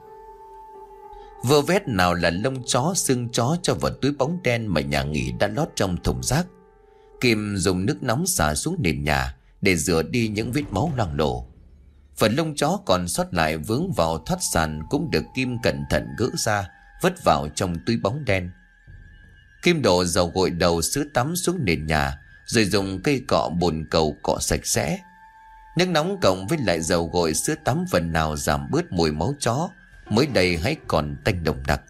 Vơ vét nào là lông chó, xương chó cho vào túi bóng đen mà nhà nghỉ đã lót trong thùng rác. Kim dùng nước nóng xả xuống nền nhà để rửa đi những vết máu loang lổ. Phần lông chó còn sót lại vướng vào thoát sàn cũng được Kim cẩn thận gỡ ra, vứt vào trong túi bóng đen. Kim đổ dầu gội đầu sữa tắm xuống nền nhà, rồi dùng cây cọ bồn cầu cọ sạch sẽ. Nước nóng cộng với lại dầu gội sữa tắm phần nào giảm bớt mùi máu chó mới đây hãy còn tanh đồng đặc.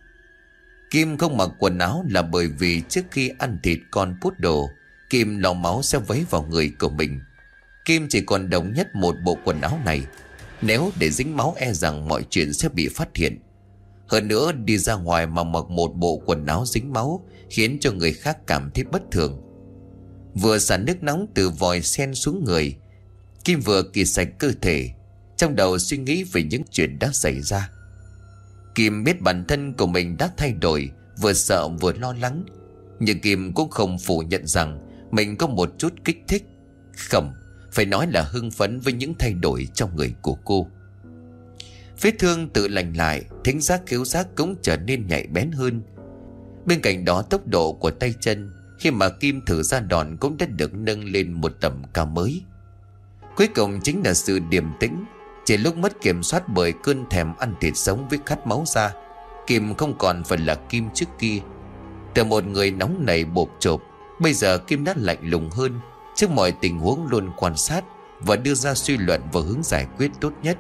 Kim không mặc quần áo là bởi vì trước khi ăn thịt con poodle, Kim lo máu sẽ vấy vào người của mình. Kim chỉ còn đồng nhất một bộ quần áo này, nếu để dính máu e rằng mọi chuyện sẽ bị phát hiện. Hơn nữa đi ra ngoài mà mặc một bộ quần áo dính máu khiến cho người khác cảm thấy bất thường. Vừa xả nước nóng từ vòi sen xuống người, Kim vừa kỳ sạch cơ thể, trong đầu suy nghĩ về những chuyện đã xảy ra. Kim biết bản thân của mình đã thay đổi, vừa sợ vừa lo lắng. Nhưng Kim cũng không phủ nhận rằng mình có một chút kích thích, không, phải nói là hưng phấn với những thay đổi trong người của cô. Vết thương tự lành lại, thính giác khiếu giác cũng trở nên nhạy bén hơn. Bên cạnh đó tốc độ của tay chân khi mà Kim thử ra đòn cũng đã được nâng lên một tầm cao mới. Cuối cùng chính là sự điềm tĩnh. Chỉ lúc mất kiểm soát bởi cơn thèm ăn thịt sống với khát máu ra, Kim không còn phải là Kim trước kia. Từ một người nóng nảy bộp chộp, Bây giờ Kim đã lạnh lùng hơn, trước mọi tình huống luôn quan sát và đưa ra suy luận và hướng giải quyết tốt nhất.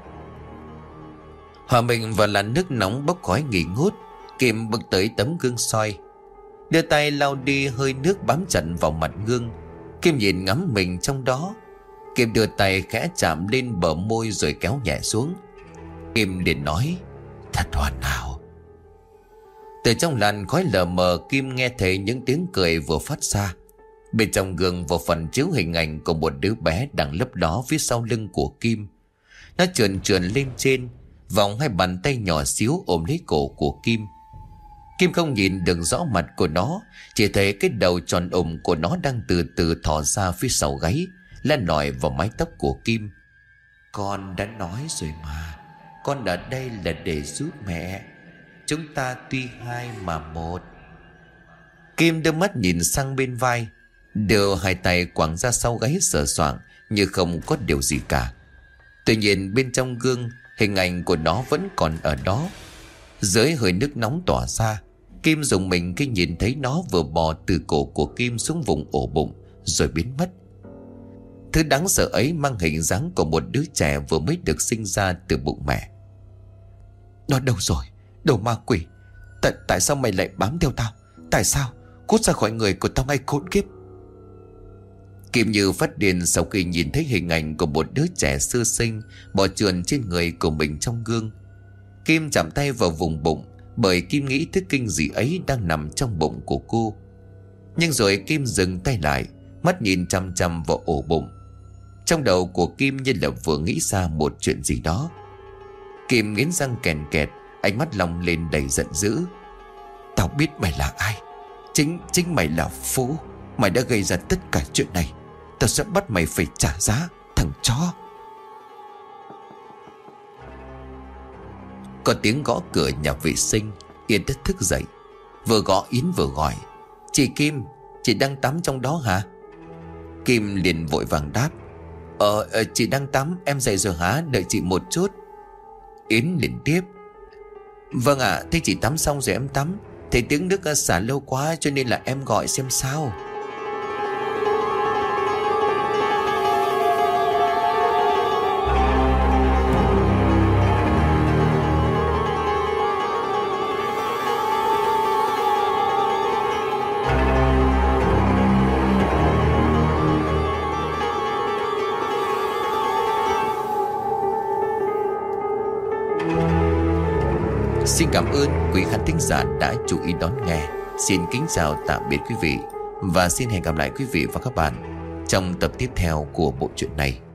Hòa mình vào làn nước nóng bốc khói nghi ngút, Kim bước tới tấm gương soi, đưa tay lau đi hơi nước bám chặt vào mặt gương. Kim nhìn ngắm mình trong đó. Kim đưa tay khẽ chạm lên bờ môi rồi kéo nhẹ xuống. Kim liền nói: "Thật hoàn hảo." Từ trong làn khói lờ mờ, Kim nghe thấy những tiếng cười vừa phát ra. Bên trong gương vào phần chiếu hình ảnh của một đứa bé đang lấp ló phía sau lưng của Kim. Nó trườn trườn lên trên, vòng hai bàn tay nhỏ xíu ôm lấy cổ của Kim. Kim không nhìn được rõ mặt của nó, chỉ thấy cái đầu tròn ủng của nó đang từ từ thò ra phía sau gáy, len lỏi vào mái tóc của Kim. "Con đã nói rồi mà, con ở đây là để giúp mẹ. Chúng ta tuy hai mà một." Kim đưa mắt nhìn sang bên vai, đưa hai tay quàng ra sau gáy sờ soạng như không có điều gì cả. Tuy nhiên bên trong gương, hình ảnh của nó vẫn còn ở đó. Dưới hơi nước nóng tỏa ra, Kim rùng mình khi nhìn thấy nó vừa bò từ cổ của Kim xuống vùng ổ bụng rồi biến mất. Thứ đáng sợ ấy mang hình dáng của một đứa trẻ vừa mới được sinh ra từ bụng mẹ. "Nó đâu rồi? Đồ ma quỷ! Tại, tại sao mày lại bám theo tao? Tại sao? Cút ra khỏi người của tao ngay khốn kiếp!" Kim như phát điên sau khi nhìn thấy hình ảnh của một đứa trẻ sơ sinh bò trườn trên người của mình trong gương. Kim chạm tay vào vùng bụng, bởi Kim nghĩ thứ kinh dị ấy đang nằm trong bụng của cô. Nhưng rồi Kim dừng tay lại, mắt nhìn chăm chăm vào ổ bụng. Trong đầu của Kim như là vừa nghĩ ra một chuyện gì đó. Kim nghiến răng kèn kẹt, ánh mắt long lên đầy giận dữ. "Tao biết mày là ai. Chính chính mày là Phú. Mày đã gây ra tất cả chuyện này. Tao sẽ bắt mày phải trả giá, thằng chó." Có tiếng gõ cửa nhà vệ sinh. Yên Tất thức dậy, vừa gõ Yến vừa gọi: "Chị Kim, chị đang tắm trong đó hả?" Kim liền vội vàng đáp: Ờ, ờ chị đang tắm, em dậy rồi hả? Đợi chị một chút." Yến liền tiếp: "Vâng ạ, à, thế chị tắm xong rồi em tắm. Thấy tiếng nước xả lâu quá cho nên là em gọi xem sao." Xin cảm ơn quý khán thính giả đã chú ý đón nghe. Xin kính chào tạm biệt quý vị, và xin hẹn gặp lại quý vị và các bạn trong tập tiếp theo của bộ truyện này.